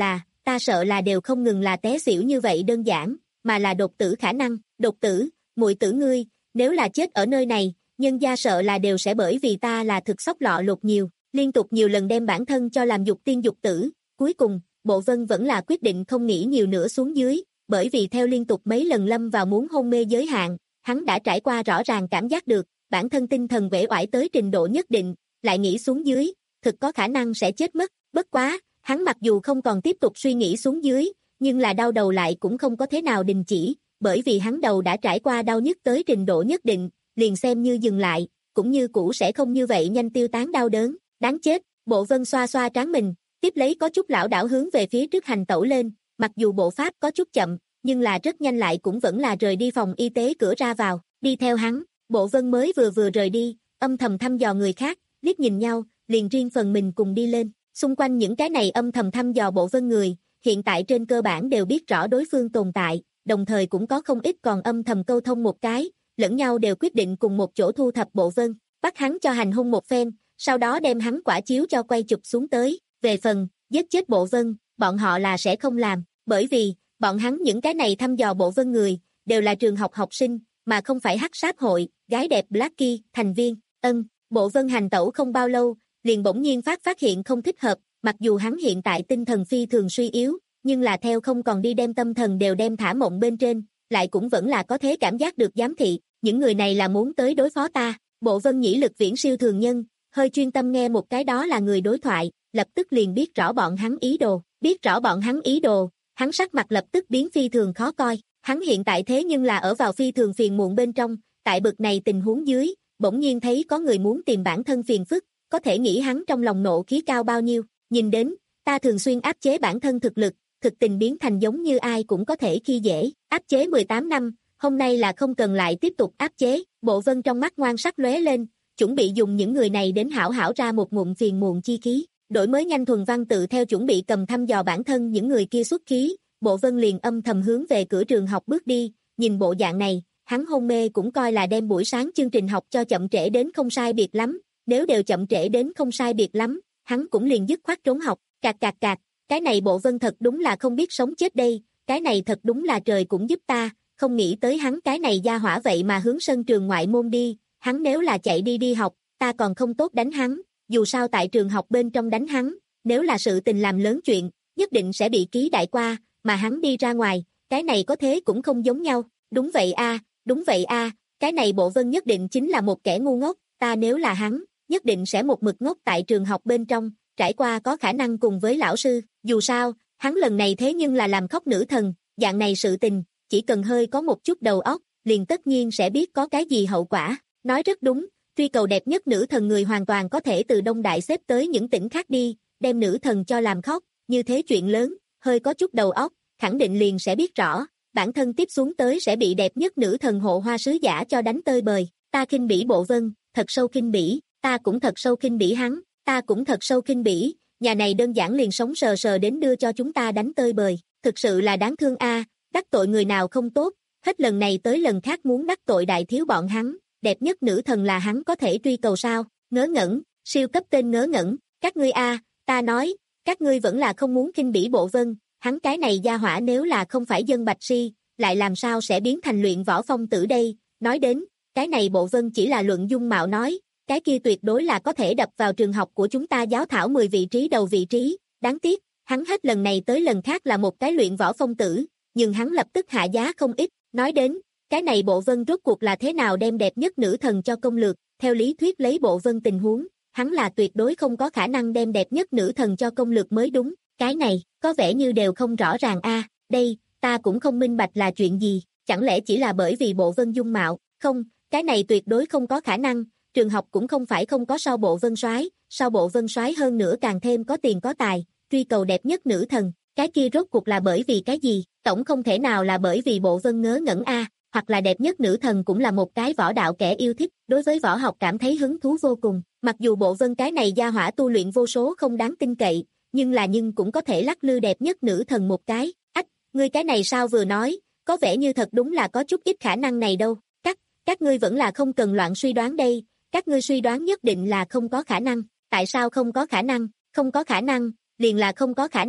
ta sợ là đều không ngừng là té xỉu như vậy đơn giản, mà là đột tử khả năng. Đột tử, muội tử ngươi, nếu là chết ở nơi này, nhân gia sợ là đều sẽ bởi vì ta là thực sốc lọ lột nhiều, liên tục nhiều lần đem bản thân cho làm dục tiên dục tử. Cuối cùng, Bộ Vân vẫn là quyết định không nghĩ nhiều nữa xuống dưới, bởi vì theo liên tục mấy lần lâm vào muốn hôn mê giới hạn, hắn đã trải qua rõ ràng cảm giác được, bản thân tinh thần uể oải tới trình độ nhất định, lại nghĩ xuống dưới, thực có khả năng sẽ chết mất. Bất quá, hắn mặc dù không còn tiếp tục suy nghĩ xuống dưới, nhưng là đau đầu lại cũng không có thế nào đình chỉ, bởi vì hắn đầu đã trải qua đau nhức tới trình độ nhất định, liền xem như dừng lại, cũng như cũ sẽ không như vậy nhanh tiêu tán đau đớn. Đáng chết, Bộ Vân xoa xoa trán mình, tiếp lấy có chút lảo đảo hướng về phía trước hành tẩu lên, mặc dù bộ pháp có chút chậm, nhưng là rất nhanh lại cũng vẫn là rời đi phòng y tế cửa ra vào. Đi theo hắn, Bộ Vân mới vừa vừa rời đi, âm thầm thăm dò người khác, liếc nhìn nhau, liền riêng phần mình cùng đi lên. Xung quanh những cái này âm thầm thăm dò Bộ Vân người, hiện tại trên cơ bản đều biết rõ đối phương tồn tại, đồng thời cũng có không ít còn âm thầm câu thông một cái, lẫn nhau đều quyết định cùng một chỗ thu thập Bộ Vân, bắt hắn cho hành hung một phen, sau đó đem hắn quả chiếu cho quay chụp xuống tới. Về phần, giết chết Bộ Vân, bọn họ là sẽ không làm, bởi vì, bọn hắn những cái này thăm dò Bộ Vân người, đều là trường học học sinh, mà không phải hắc sáp hội, gái đẹp Blacky, thành viên. Ân, Bộ Vân hành tẩu không bao lâu, liền bỗng nhiên phát phát hiện không thích hợp, mặc dù hắn hiện tại tinh thần phi thường suy yếu, nhưng là theo không còn đi đem tâm thần đều đem thả mộng bên trên, lại cũng vẫn là có thế cảm giác được giám thị, những người này là muốn tới đối phó ta. Bộ Vân nhĩ lực viễn siêu thường nhân, hơi chuyên tâm nghe một cái đó là người đối thoại, lập tức liền biết rõ bọn hắn ý đồ, biết rõ bọn hắn ý đồ, hắn sắc mặt lập tức biến phi thường khó coi, hắn hiện tại thế nhưng là ở vào phi thường phiền muộn bên trong, tại bực này tình huống dưới, bỗng nhiên thấy có người muốn tìm bản thân phiền phức, có thể nghĩ hắn trong lòng nộ khí cao bao nhiêu, nhìn đến, ta thường xuyên áp chế bản thân thực lực, thực tình biến thành giống như ai cũng có thể khi dễ, áp chế mười tám năm, hôm nay là không cần lại tiếp tục áp chế. Bộ Vân trong mắt ngoan sắc lóe lên, chuẩn bị dùng những người này đến hảo hảo ra một ngụm phiền muộn chi khí, đổi mới nhanh thuần văn tự theo chuẩn bị cầm thăm dò bản thân những người kia xuất khí. Bộ Vân liền âm thầm hướng về cửa trường học bước đi, nhìn bộ dạng này, hắn hôn mê cũng coi là đem buổi sáng chương trình học cho chậm trễ đến không sai biệt lắm, nếu đều chậm trễ đến không sai biệt lắm, hắn cũng liền dứt khoát trốn học. Cạc cạc cạc, cái này Bộ Vân thật đúng là không biết sống chết đây, cái này thật đúng là trời cũng giúp ta, không nghĩ tới hắn cái này gia hỏa vậy mà hướng sân trường ngoại môn đi, hắn nếu là chạy đi đi học, ta còn không tốt đánh hắn, dù sao tại trường học bên trong đánh hắn, nếu là sự tình làm lớn chuyện, nhất định sẽ bị ký đại qua, mà hắn đi ra ngoài, cái này có thế cũng không giống nhau. Đúng vậy a, đúng vậy a, cái này Bộ Vân nhất định chính là một kẻ ngu ngốc, ta nếu là hắn, nhất định sẽ một mực ngốc tại trường học bên trong, trải qua có khả năng cùng với lão sư, dù sao, hắn lần này thế nhưng là làm khóc nữ thần, dạng này sự tình, chỉ cần hơi có một chút đầu óc, liền tất nhiên sẽ biết có cái gì hậu quả. Nói rất đúng, truy cầu đẹp nhất nữ thần người hoàn toàn có thể từ Đông Đại xếp tới những tỉnh khác đi, đem nữ thần cho làm khóc, như thế chuyện lớn, hơi có chút đầu óc, khẳng định liền sẽ biết rõ, bản thân tiếp xuống tới sẽ bị đẹp nhất nữ thần hộ hoa sứ giả cho đánh tơi bời. Ta khinh bỉ Bộ Vân, thật sâu khinh bỉ, ta cũng thật sâu khinh bỉ hắn, ta cũng thật sâu khinh bỉ, nhà này đơn giản liền sống sờ sờ đến đưa cho chúng ta đánh tơi bời, thực sự là đáng thương a, đắc tội người nào không tốt, hết lần này tới lần khác muốn đắc tội đại thiếu bọn hắn, đẹp nhất nữ thần là hắn có thể truy cầu sao? Ngớ ngẩn, siêu cấp tên ngớ ngẩn, các ngươi a, ta nói, các ngươi vẫn là không muốn khinh bỉ Bộ Vân, hắn cái này gia hỏa nếu là không phải dân bạch si, lại làm sao sẽ biến thành luyện võ phong tử đây? Nói đến, cái này Bộ Vân chỉ là luận dung mạo nói, cái kia tuyệt đối là có thể đập vào trường học của chúng ta giáo thảo mười vị trí đầu vị trí, đáng tiếc, hắn hết lần này tới lần khác là một cái luyện võ phong tử, nhưng hắn lập tức hạ giá không ít. Nói đến, cái này Bộ Vân rốt cuộc là thế nào đem đẹp nhất nữ thần cho công lược, theo lý thuyết lấy Bộ Vân tình huống, hắn là tuyệt đối không có khả năng đem đẹp nhất nữ thần cho công lược mới đúng, cái này, có vẻ như đều không rõ ràng a, đây, ta cũng không minh bạch là chuyện gì, chẳng lẽ chỉ là bởi vì Bộ Vân dung mạo, không, cái này tuyệt đối không có khả năng, trường học cũng không phải không có sao Bộ Vân soái, sao Bộ Vân soái hơn nữa càng thêm có tiền có tài, truy cầu đẹp nhất nữ thần, cái kia rốt cuộc là bởi vì cái gì, tổng không thể nào là bởi vì Bộ Vân ngớ ngẩn a, hoặc là đẹp nhất nữ thần cũng là một cái võ đạo kẻ yêu thích, đối với võ học cảm thấy hứng thú vô cùng, mặc dù Bộ Vân cái này gia hỏa tu luyện vô số không đáng tin cậy, nhưng là nhưng cũng có thể lắc lư đẹp nhất nữ thần một cái. Ách, ngươi cái này sao vừa nói, có vẻ như thật đúng là có chút ít khả năng này đâu, các, các ngươi vẫn là không cần loạn suy đoán đây, các ngươi suy đoán nhất định là không có khả năng, tại sao không có khả năng, không có khả năng, liền là không có khả năng,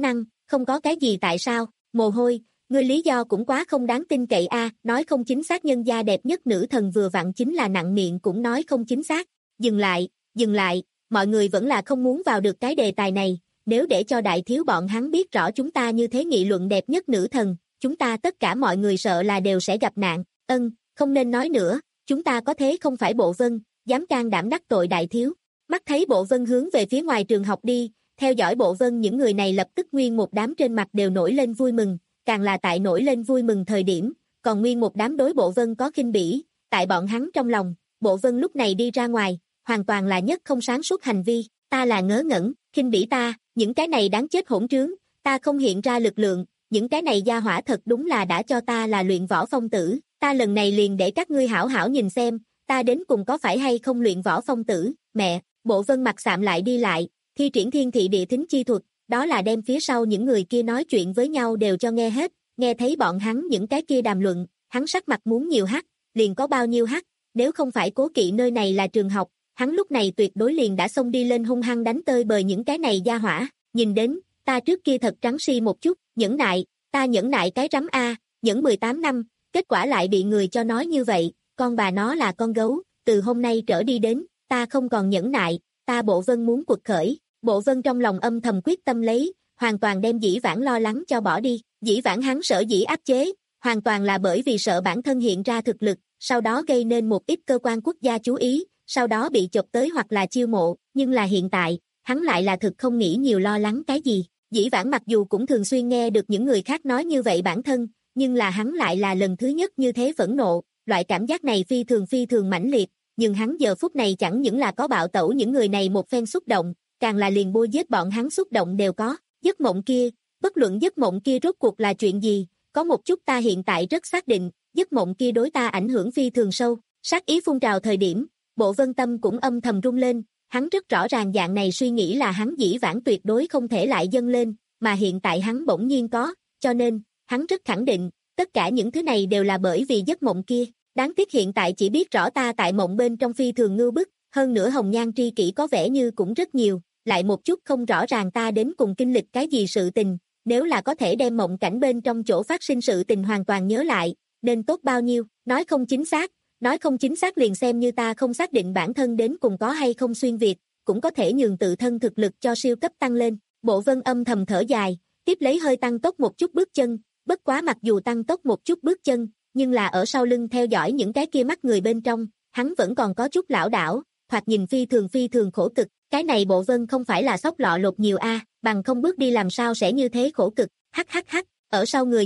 không có cái gì tại sao, mồ hôi, ngươi lý do cũng quá không đáng tin cậy a, nói không chính xác nhân gia đẹp nhất nữ thần vừa vặn chính là nặng miệng cũng nói không chính xác. Dừng lại, dừng lại, mọi người vẫn là không muốn vào được cái đề tài này, nếu để cho đại thiếu bọn hắn biết rõ chúng ta như thế nghị luận đẹp nhất nữ thần, chúng ta tất cả mọi người sợ là đều sẽ gặp nạn. Ân, không nên nói nữa, chúng ta có thế không phải Bộ Vân, dám can đảm đắc tội đại thiếu. Mắt thấy Bộ Vân hướng về phía ngoài trường học đi, theo dõi Bộ Vân những người này lập tức nguyên một đám trên mặt đều nổi lên vui mừng, càng là tại nổi lên vui mừng thời điểm, còn nguyên một đám đối Bộ Vân có khinh bỉ, tại bọn hắn trong lòng, Bộ Vân lúc này đi ra ngoài, hoàn toàn là nhất không sáng suốt hành vi, ta là ngớ ngẩn, khinh bỉ ta, những cái này đáng chết hỗn trướng, ta không hiện ra lực lượng, những cái này gia hỏa thật đúng là đã cho ta là luyện võ phong tử, ta lần này liền để các ngươi hảo hảo nhìn xem, ta đến cùng có phải hay không luyện võ phong tử, mẹ, Bộ Vân mặt sạm lại đi lại, thi triển thiên thị địa thính chi thuật, đó là đem phía sau những người kia nói chuyện với nhau đều cho nghe hết, nghe thấy bọn hắn những cái kia đàm luận, hắn sắc mặt muốn nhiều hắc, liền có bao nhiêu hắc, nếu không phải cố kỵ nơi này là trường học, hắn lúc này tuyệt đối liền đã xông đi lên hung hăng đánh tơi bời những cái này gia hỏa, nhìn đến, ta trước kia thật trắng si một chút, nhẫn nại, ta nhẫn nại cái rắm a, nhẫn mười tám năm, kết quả lại bị người cho nói như vậy, con bà nó là con gấu, từ hôm nay trở đi đến, ta không còn nhẫn nại, ta Bộ Vân muốn quật khởi, Bộ Vân trong lòng âm thầm quyết tâm lấy, hoàn toàn đem Dĩ Vãng lo lắng cho bỏ đi, Dĩ Vãng hắn sở dĩ áp chế, hoàn toàn là bởi vì sợ bản thân hiện ra thực lực, sau đó gây nên một ít cơ quan quốc gia chú ý, sau đó bị chộp tới hoặc là chiêu mộ, nhưng là hiện tại, hắn lại là thực không nghĩ nhiều lo lắng cái gì. Dĩ Vãng mặc dù cũng thường xuyên nghe được những người khác nói như vậy bản thân, nhưng là hắn lại là lần thứ nhất như thế phẫn nộ, loại cảm giác này phi thường phi thường mãnh liệt, nhưng hắn giờ phút này chẳng những là có bạo tẩu những người này một phen xúc động, càng là liền bôi giết bọn hắn xúc động đều có. Giấc mộng kia, bất luận giấc mộng kia rốt cuộc là chuyện gì, có một chút ta hiện tại rất xác định, giấc mộng kia đối ta ảnh hưởng phi thường sâu, sát ý phun trào thời điểm, Bộ Vân tâm cũng âm thầm rung lên, hắn rất rõ ràng dạng này suy nghĩ là hắn Dĩ Vãng tuyệt đối không thể lại dâng lên, mà hiện tại hắn bỗng nhiên có, cho nên, hắn rất khẳng định, tất cả những thứ này đều là bởi vì giấc mộng kia, đáng tiếc hiện tại chỉ biết rõ ta tại mộng bên trong phi thường ngưu bức, hơn nữa hồng nhan tri kỷ có vẻ như cũng rất nhiều, lại một chút không rõ ràng ta đến cùng kinh lịch cái gì sự tình, nếu là có thể đem mộng cảnh bên trong chỗ phát sinh sự tình hoàn toàn nhớ lại, nên tốt bao nhiêu, nói không chính xác, nói không chính xác liền xem như ta không xác định bản thân đến cùng có hay không xuyên việt, cũng có thể nhường tự thân thực lực cho siêu cấp tăng lên. Bộ Vân âm thầm thở dài, tiếp lấy hơi tăng tốc một chút bước chân, bất quá mặc dù tăng tốc một chút bước chân, nhưng là ở sau lưng theo dõi những cái kia mắt người bên trong, hắn vẫn còn có chút lảo đảo, thoạt nhìn phi thường phi thường khổ cực, cái này Bộ Vân không phải là sốc lọ lột nhiều a, bằng không bước đi làm sao sẽ như thế khổ cực, hắc hắc hắc, ở sau người.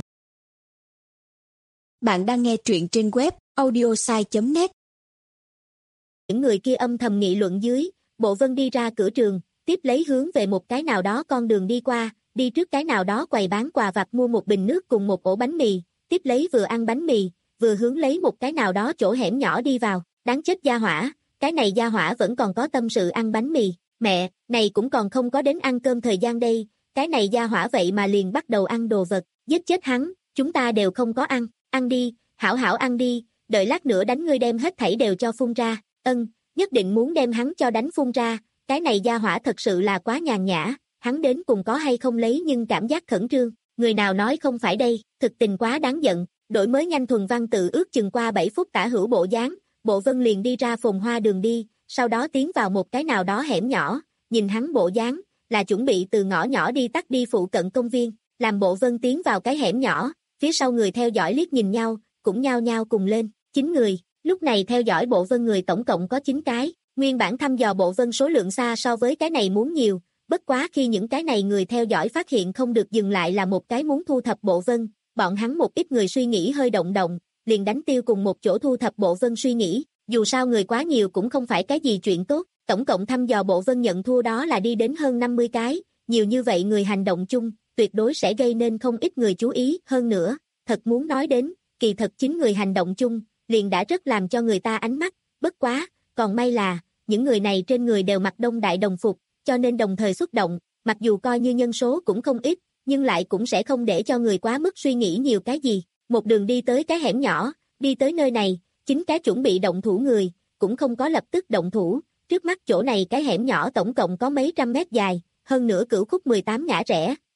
Bạn đang nghe truyện trên web audiosai chấm net. Những người kia âm thầm nghị luận dưới, Bộ Vân đi ra cửa trường, tiếp lấy hướng về một cái nào đó con đường đi qua, đi trước cái nào đó quầy bán quà vặt mua một bình nước cùng một ổ bánh mì, tiếp lấy vừa ăn bánh mì, vừa hướng lấy một cái nào đó chỗ hẻm nhỏ đi vào, đáng chết gia hỏa, cái này gia hỏa vẫn còn có tâm sự ăn bánh mì, mẹ, này cũng còn không có đến ăn cơm thời gian đây, cái này gia hỏa vậy mà liền bắt đầu ăn đồ vật, giết chết hắn, chúng ta đều không có ăn, ăn đi, hảo hảo ăn đi, đợi lát nữa đánh ngươi đem hết thảy đều cho phun ra, ân, nhất định muốn đem hắn cho đánh phun ra, cái này gia hỏa thật sự là quá nhàn nhã, hắn đến cùng có hay không lấy nhưng cảm giác khẩn trương, người nào nói không phải đây, thực tình quá đáng giận, đổi mới nhanh thuần văn tự ước chừng qua bảy phút tả hữu bộ dáng, Bộ Vân liền đi ra phồn hoa đường đi, sau đó tiến vào một cái nào đó hẻm nhỏ, nhìn hắn bộ dáng, là chuẩn bị từ ngõ nhỏ đi tắt đi phụ cận công viên, làm Bộ Vân tiến vào cái hẻm nhỏ, phía sau người theo dõi liếc nhìn nhau, cũng nhao nhao cùng lên, chín người, lúc này theo dõi Bộ Vân người tổng cộng có chín cái, nguyên bản thăm dò Bộ Vân số lượng xa so với cái này muốn nhiều, bất quá khi những cái này người theo dõi phát hiện không được dừng lại là một cái muốn thu thập Bộ Vân, bọn hắn một ít người suy nghĩ hơi động động, liền đánh tiêu cùng một chỗ thu thập Bộ Vân suy nghĩ, dù sao người quá nhiều cũng không phải cái gì chuyện tốt, tổng cộng thăm dò Bộ Vân nhận thua đó là đi đến hơn năm mươi cái, nhiều như vậy người hành động chung, tuyệt đối sẽ gây nên không ít người chú ý, hơn nữa, thật muốn nói đến, kỳ thật chính người hành động chung, liền đã rất làm cho người ta ánh mắt, bất quá, còn may là, những người này trên người đều mặc đông đại đồng phục, cho nên đồng thời xuất động, mặc dù coi như nhân số cũng không ít, nhưng lại cũng sẽ không để cho người quá mức suy nghĩ nhiều cái gì, một đường đi tới cái hẻm nhỏ, đi tới nơi này, chính cái chuẩn bị động thủ người, cũng không có lập tức động thủ, trước mắt chỗ này cái hẻm nhỏ tổng cộng có mấy trăm mét dài, hơn nữa cửu khúc mười tám ngã rẽ,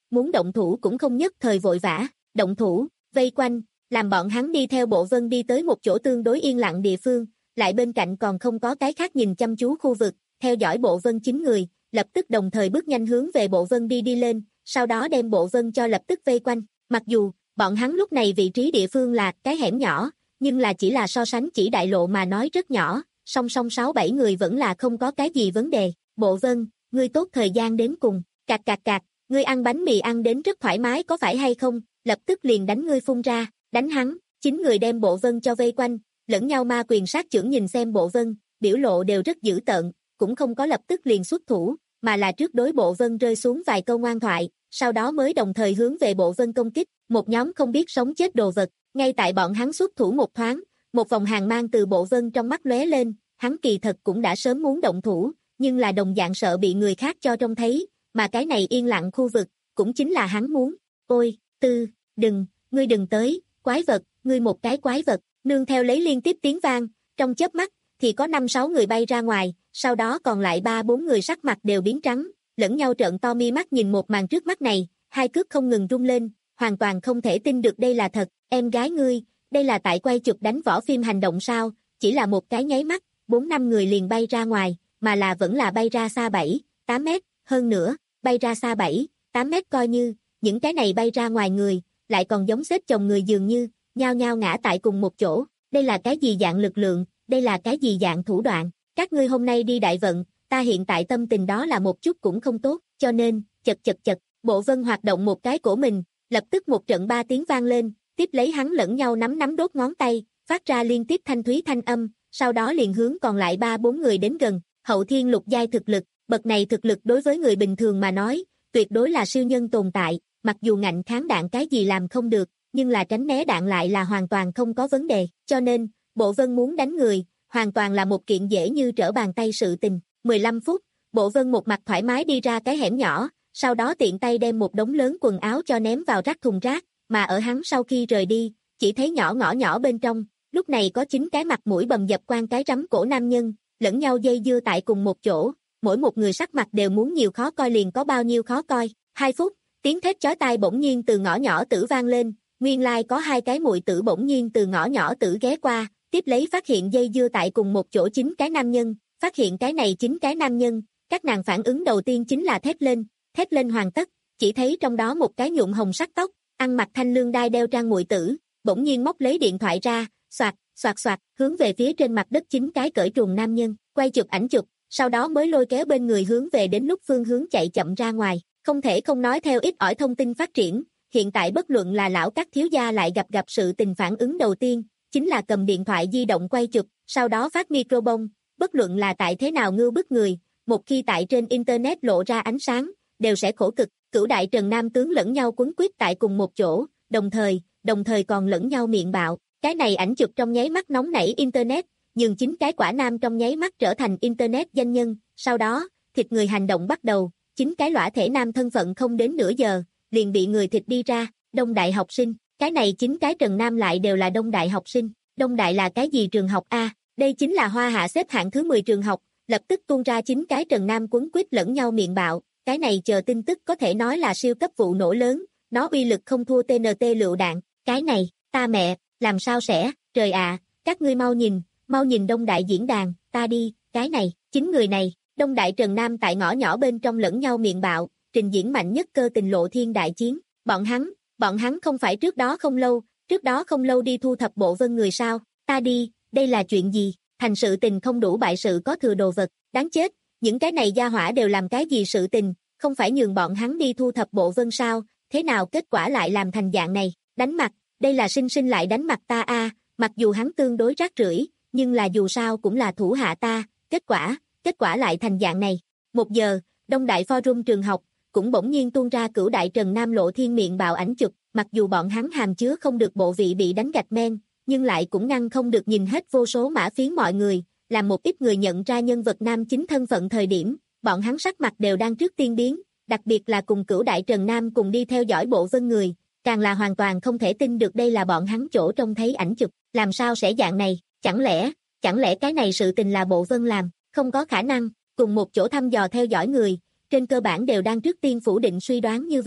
muốn động thủ cũng không nhất thời vội vã, động thủ, vây quanh, làm bọn hắn đi theo Bộ Vân đi tới một chỗ tương đối yên lặng địa phương, lại bên cạnh còn không có cái khác nhìn chăm chú khu vực, theo dõi Bộ Vân chín người, lập tức đồng thời bước nhanh hướng về Bộ Vân đi đi lên, sau đó đem Bộ Vân cho lập tức vây quanh, mặc dù, bọn hắn lúc này vị trí địa phương là cái hẻm nhỏ, nhưng là chỉ là so sánh chỉ đại lộ mà nói rất nhỏ, song song sáu bảy người vẫn là không có cái gì vấn đề, Bộ Vân, ngươi tốt thời gian đến cùng, cạc cạc cạc, ngươi ăn bánh mì ăn đến rất thoải mái có phải hay không, lập tức liền đánh ngươi phun ra, đánh hắn, chín người đem Bộ Vân cho vây quanh, lẫn nhau ma quyền sát chưởng nhìn xem Bộ Vân, biểu lộ đều rất dữ tợn, cũng không có lập tức liền xuất thủ, mà là trước đối Bộ Vân rơi xuống vài câu ngoan thoại, sau đó mới đồng thời hướng về Bộ Vân công kích, một nhóm không biết sống chết đồ vật, ngay tại bọn hắn xuất thủ một thoáng, một vòng hàng mang từ Bộ Vân trong mắt lóe lên, hắn kỳ thật cũng đã sớm muốn động thủ, nhưng là đồng dạng sợ bị người khác cho trông thấy, mà cái này yên lặng khu vực, cũng chính là hắn muốn, ôi, tư, đừng, ngươi đừng tới, quái vật, ngươi một cái quái vật, nương theo lấy liên tiếp tiếng vang, trong chớp mắt, thì có năm sáu người bay ra ngoài, sau đó còn lại ba bốn người sắc mặt đều biến trắng, lẫn nhau trợn to mi mắt nhìn một màn trước mắt này, hai cước không ngừng rung lên, hoàn toàn không thể tin được đây là thật, em gái ngươi, đây là tại quay chụp đánh võ phim hành động sao, chỉ là một cái nháy mắt, bốn năm người liền bay ra ngoài, mà là vẫn là bay ra xa bảy, tám mét, hơn nữa, bay ra xa bảy, tám mét coi như, những cái này bay ra ngoài người, lại còn giống xếp chồng người dường như, nhao nhao ngã tại cùng một chỗ, đây là cái gì dạng lực lượng, đây là cái gì dạng thủ đoạn, các ngươi hôm nay đi đại vận, ta hiện tại tâm tình đó là một chút cũng không tốt, cho nên, chật chật chật, Bộ Vân hoạt động một cái cổ mình, lập tức một trận ba tiếng vang lên, tiếp lấy hắn lẫn nhau nắm nắm đốt ngón tay, phát ra liên tiếp thanh thúy thanh âm, sau đó liền hướng còn lại ba bốn người đến gần, hậu thiên lục giai thực lực, bậc này thực lực đối với người bình thường mà nói, tuyệt đối là siêu nhân tồn tại, mặc dù ngạnh kháng đạn cái gì làm không được, nhưng là tránh né đạn lại là hoàn toàn không có vấn đề, cho nên, Bộ Vân muốn đánh người, hoàn toàn là một kiện dễ như trở bàn tay sự tình, mười lăm phút, Bộ Vân một mặt thoải mái đi ra cái hẻm nhỏ, sau đó tiện tay đem một đống lớn quần áo cho ném vào rác thùng rác, mà ở hắn sau khi rời đi, chỉ thấy nhỏ ngõ nhỏ bên trong, lúc này có chín cái mặt mũi bầm dập quan cái rắm cổ nam nhân, lẫn nhau dây dưa tại cùng một chỗ, mỗi một người sắc mặt đều muốn nhiều khó coi liền có bao nhiêu khó coi, hai phút, tiếng thét chói tai bỗng nhiên từ ngõ nhỏ tử vang lên, nguyên lai like có hai cái muội tử bỗng nhiên từ ngõ nhỏ tử ghé qua, tiếp lấy phát hiện dây dưa tại cùng một chỗ chín cái nam nhân, phát hiện cái này chín cái nam nhân, các nàng phản ứng đầu tiên chính là thét lên, thét lên hoàn tất, chỉ thấy trong đó một cái nhuộm hồng sắc tóc, ăn mặc thanh lương đai đeo trang muội tử, bỗng nhiên móc lấy điện thoại ra, xoạt, xoạt xoạt, hướng về phía trên mặt đất chín cái cởi truồng nam nhân, quay chụp ảnh chụp, sau đó mới lôi kéo bên người hướng về đến lúc phương hướng chạy chậm ra ngoài, không thể không nói theo ít ỏi thông tin phát triển, hiện tại bất luận là lão các thiếu gia lại gặp gặp sự tình phản ứng đầu tiên, chính là cầm điện thoại di động quay chụp, sau đó phát micro bông, bất luận là tại thế nào ngưu bức người, một khi tại trên internet lộ ra ánh sáng, đều sẽ khổ cực, cửu đại trần nam tướng lẫn nhau quấn quýt tại cùng một chỗ, đồng thời, đồng thời còn lẫn nhau miệng bạo, cái này ảnh chụp trong nháy mắt nóng nảy internet, nhường chín cái quả nam trong nháy mắt trở thành internet danh nhân, sau đó, thịt người hành động bắt đầu, chín cái lõa thể nam thân phận không đến nửa giờ, liền bị người thịt đi ra, đông đại học sinh, cái này chín cái trần nam lại đều là đông đại học sinh, đông đại là cái gì trường học a? Đây chính là Hoa Hạ xếp hạng thứ mười trường học, lập tức tuôn ra chín cái trần nam quấn quýt lẫn nhau miệng bạo, cái này chờ tin tức có thể nói là siêu cấp vụ nổ lớn, nó uy lực không thua tê en tê lựu đạn, cái này, ta mẹ, làm sao sẽ, trời ạ, các ngươi mau nhìn, mau nhìn đông đại diễn đàn, ta đi, cái này, chín người này, đông đại trần nam tại ngõ nhỏ bên trong lẫn nhau miệng bạo, trình diễn mạnh nhất cơ tình lộ thiên đại chiến, bọn hắn, bọn hắn không phải trước đó không lâu, trước đó không lâu đi thu thập Bộ Vân người sao, ta đi, đây là chuyện gì, thành sự tình không đủ bại sự có thừa đồ vật, đáng chết, những cái này gia hỏa đều làm cái gì sự tình, không phải nhường bọn hắn đi thu thập Bộ Vân sao, thế nào kết quả lại làm thành dạng này, đánh mặt, đây là sinh sinh lại đánh mặt ta a, mặc dù hắn tương đối rác rưởi, nhưng là dù sao cũng là thủ hạ ta, kết quả, kết quả lại thành dạng này. Một giờ, Đông Đại Forum trường học, cũng bỗng nhiên tuôn ra cửu đại trần nam lộ thiên miệng bạo ảnh chụp, mặc dù bọn hắn hàm chứa không được bộ vị bị đánh gạch men, nhưng lại cũng ngăn không được nhìn hết vô số mã phiến mọi người, làm một ít người nhận ra nhân vật nam chính thân phận thời điểm, bọn hắn sắc mặt đều đang trước tiên biến, đặc biệt là cùng cửu đại trần nam cùng đi theo dõi Bộ Vân người, càng là hoàn toàn không thể tin được đây là bọn hắn chỗ trông thấy ảnh chụp, làm sao sẽ dạng này, chẳng lẽ, chẳng lẽ cái này sự tình là Bộ Vân làm, không có khả năng, cùng một chỗ thăm dò theo dõi người, trên cơ bản đều đang trước tiên phủ định suy đoán như vậy,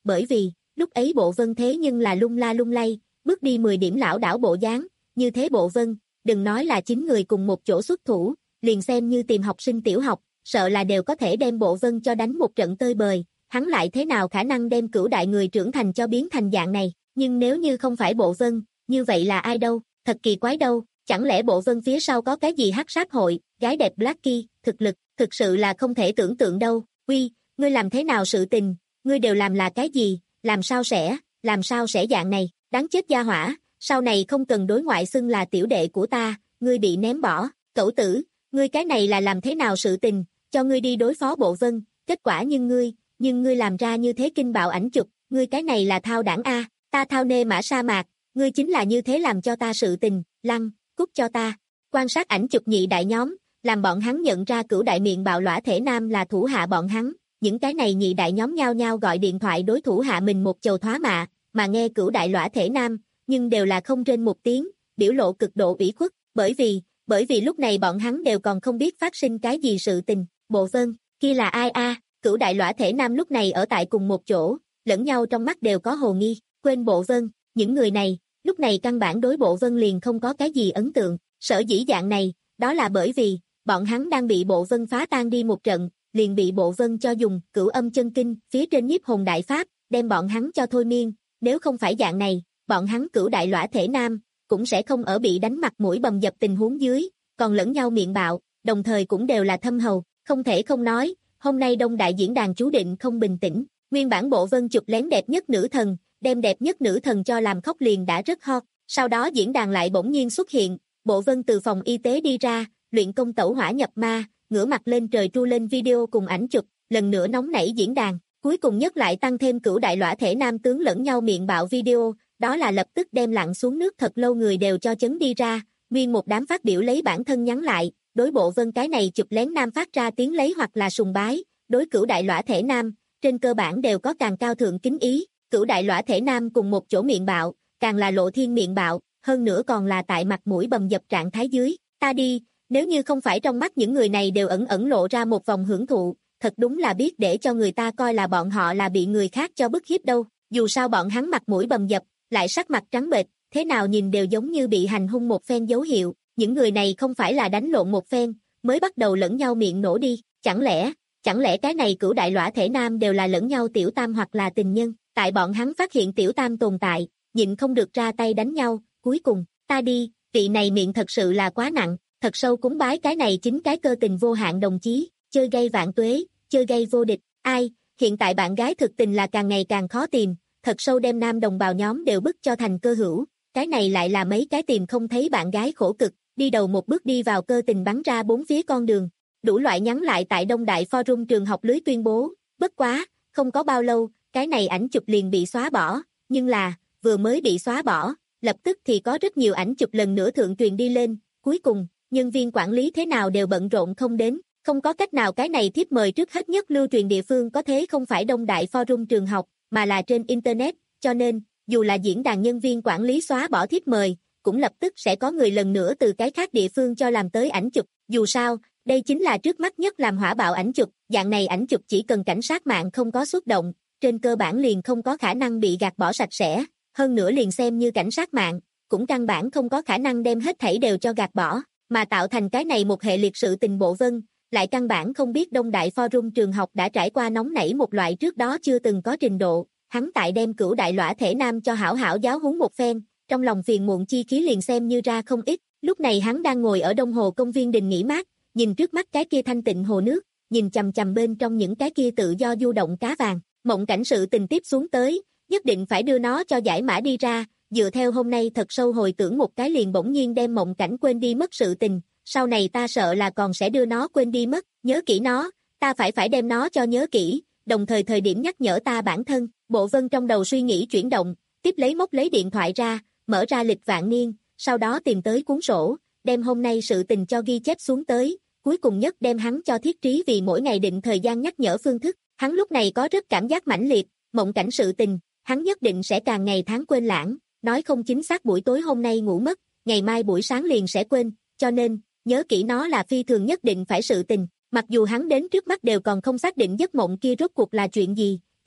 bởi vì, lúc ấy Bộ Vân thế nhưng là lung la lung lay, bước đi mười điểm lão đảo bộ dáng, như thế Bộ Vân, đừng nói là chín người cùng một chỗ xuất thủ, liền xem như tìm học sinh tiểu học, sợ là đều có thể đem Bộ Vân cho đánh một trận tơi bời, hắn lại thế nào khả năng đem Cửu đại người trưởng thành cho biến thành dạng này, nhưng nếu như không phải Bộ Vân, như vậy là ai đâu, thật kỳ quái đâu, chẳng lẽ Bộ Vân phía sau có cái gì hắc sát hội, gái đẹp Blacky, thực lực, thực sự là không thể tưởng tượng đâu, uy, ngươi làm thế nào sự tình, ngươi đều làm là cái gì, làm sao sẽ, làm sao sẽ dạng này, đáng chết gia hỏa, sau này không cần đối ngoại xưng là tiểu đệ của ta, ngươi bị ném bỏ, cẩu tử, ngươi cái này là làm thế nào sự tình, cho ngươi đi đối phó Bộ Vân, kết quả nhưng ngươi, nhưng ngươi làm ra như thế kinh bạo ảnh chụp, ngươi cái này là thao đảng A, ta thao nê mã sa mạc, ngươi chính là như thế làm cho ta sự tình, lăng, cút cho ta, quan sát ảnh chụp nhị đại nhóm, làm bọn hắn nhận ra Cửu đại miệng bạo lõa thể nam là thủ hạ bọn hắn, những cái này nhị đại nhóm nhao nhao gọi điện thoại đối thủ hạ mình một chầu thoá mạ, mà nghe Cửu đại lõa thể nam, nhưng đều là không trên một tiếng, biểu lộ cực độ ủy khuất, bởi vì, bởi vì lúc này bọn hắn đều còn không biết phát sinh cái gì sự tình, Bộ Vân, kia là ai a? Cửu đại lõa thể nam lúc này ở tại cùng một chỗ, lẫn nhau trong mắt đều có hồ nghi, quên Bộ Vân, những người này, lúc này căn bản đối Bộ Vân liền không có cái gì ấn tượng, sở dĩ dạng này, đó là bởi vì, bọn hắn đang bị Bộ Vân phá tan đi một trận, liền bị Bộ Vân cho dùng Cửu âm chân kinh, phía trên nhiếp hồn đại pháp, đem bọn hắn cho thôi miên, nếu không phải dạng này, bọn hắn Cửu đại lõa thể nam, cũng sẽ không ở bị đánh mặt mũi bầm dập tình huống dưới, còn lẫn nhau miệng bạo, đồng thời cũng đều là thâm hầu, không thể không nói, hôm nay Đông Đại diễn đàn chú định không bình tĩnh, nguyên bản Bộ Vân chụp lén đẹp nhất nữ thần, đem đẹp nhất nữ thần cho làm khóc liền đã rất hot, sau đó diễn đàn lại bỗng nhiên xuất hiện, Bộ Vân từ phòng y tế đi ra, luyện công tẩu hỏa nhập ma, ngửa mặt lên trời tru lên video cùng ảnh chụp, lần nữa nóng nảy diễn đàn, cuối cùng nhất lại tăng thêm Cửu đại lõa thể nam tướng lẫn nhau miệng bạo video, đó là lập tức đem lặn xuống nước thật lâu người đều cho chấn đi ra, nguyên một đám phát biểu lấy bản thân nhắn lại, đối Bộ Vân cái này chụp lén nam phát ra tiếng lấy hoặc là sùng bái, đối Cửu đại lõa thể nam, trên cơ bản đều có càng cao thượng kính ý, Cửu đại lõa thể nam cùng một chỗ miệng bạo, càng là lộ thiên miệng bạo, hơn nữa còn là tại mặt mũi bầm dập trạng thái dưới, ta đi, nếu như không phải trong mắt những người này đều ẩn ẩn lộ ra một vòng hưởng thụ, thật đúng là biết để cho người ta coi là bọn họ là bị người khác cho bức hiếp đâu, dù sao bọn hắn mặt mũi bầm dập, lại sắc mặt trắng bệch, thế nào nhìn đều giống như bị hành hung một phen dấu hiệu, những người này không phải là đánh lộn một phen, mới bắt đầu lẫn nhau miệng nổ đi, chẳng lẽ, chẳng lẽ cái này Cửu đại lõa thể nam đều là lẫn nhau tiểu tam hoặc là tình nhân, tại bọn hắn phát hiện tiểu tam tồn tại, nhịn không được ra tay đánh nhau, cuối cùng, ta đi, vị này miệng thật sự là quá nặng, thật sâu cúng bái cái này chính cái cơ tình vô hạn đồng chí, chơi gây vạn tuế, chơi gây vô địch, ai, hiện tại bạn gái thực tình là càng ngày càng khó tìm, thật sâu đem nam đồng bào nhóm đều bức cho thành cơ hữu, cái này lại là mấy cái tìm không thấy bạn gái khổ cực, đi đầu một bước đi vào cơ tình bắn ra bốn phía con đường, đủ loại nhắn lại tại Đông Đại Forum trường học lưới tuyên bố, bất quá, không có bao lâu, cái này ảnh chụp liền bị xóa bỏ, nhưng là, vừa mới bị xóa bỏ, lập tức thì có rất nhiều ảnh chụp lần nữa thượng truyền đi lên, cuối cùng, nhân viên quản lý thế nào đều bận rộn không đến, không có cách nào cái này thiếp mời trước hết nhất lưu truyền địa phương có thế không phải Đông Đại Forum trường học, mà là trên Internet, cho nên, dù là diễn đàn nhân viên quản lý xóa bỏ thiếp mời, cũng lập tức sẽ có người lần nữa từ cái khác địa phương cho làm tới ảnh chụp, dù sao, đây chính là trước mắt nhất làm hỏa bạo ảnh chụp, dạng này ảnh chụp chỉ cần cảnh sát mạng không có xuất động, trên cơ bản liền không có khả năng bị gạt bỏ sạch sẽ, hơn nữa liền xem như cảnh sát mạng, cũng căn bản không có khả năng đem hết thảy đều cho gạt bỏ, mà tạo thành cái này một hệ liệt sự tình Bộ Vân, lại căn bản không biết Đông Đại Forum trường học đã trải qua nóng nảy một loại trước đó chưa từng có trình độ, hắn tại đem Cửu đại lõa thể nam cho hảo hảo giáo huấn một phen, trong lòng phiền muộn chi khí liền xem như ra không ít, lúc này hắn đang ngồi ở Đông Hồ công viên đình nghỉ mát, nhìn trước mắt cái kia thanh tịnh hồ nước, nhìn chằm chằm bên trong những cái kia tự do du động cá vàng, mộng cảnh sự tình tiếp xuống tới, nhất định phải đưa nó cho giải mã đi ra, dựa theo hôm nay thật sâu hồi tưởng một cái liền bỗng nhiên đem mộng cảnh quên đi mất sự tình, sau này ta sợ là còn sẽ đưa nó quên đi mất, nhớ kỹ nó, ta phải phải đem nó cho nhớ kỹ, đồng thời thời điểm nhắc nhở ta bản thân, Bộ Vân trong đầu suy nghĩ chuyển động, tiếp lấy móc lấy điện thoại ra, mở ra lịch vạn niên, sau đó tìm tới cuốn sổ, đem hôm nay sự tình cho ghi chép xuống tới, cuối cùng nhất đem hắn cho thiết trí vì mỗi ngày định thời gian nhắc nhở phương thức, hắn lúc này có rất cảm giác mãnh liệt, mộng cảnh sự tình, hắn nhất định sẽ càng ngày tháng quên lãng, nói không chính xác buổi tối hôm nay ngủ mất, ngày mai buổi sáng liền sẽ quên, cho nên, nhớ kỹ nó là phi thường nhất định phải sự tình, mặc dù hắn đến trước mắt đều còn không xác định giấc mộng kia rốt cuộc là chuyện gì,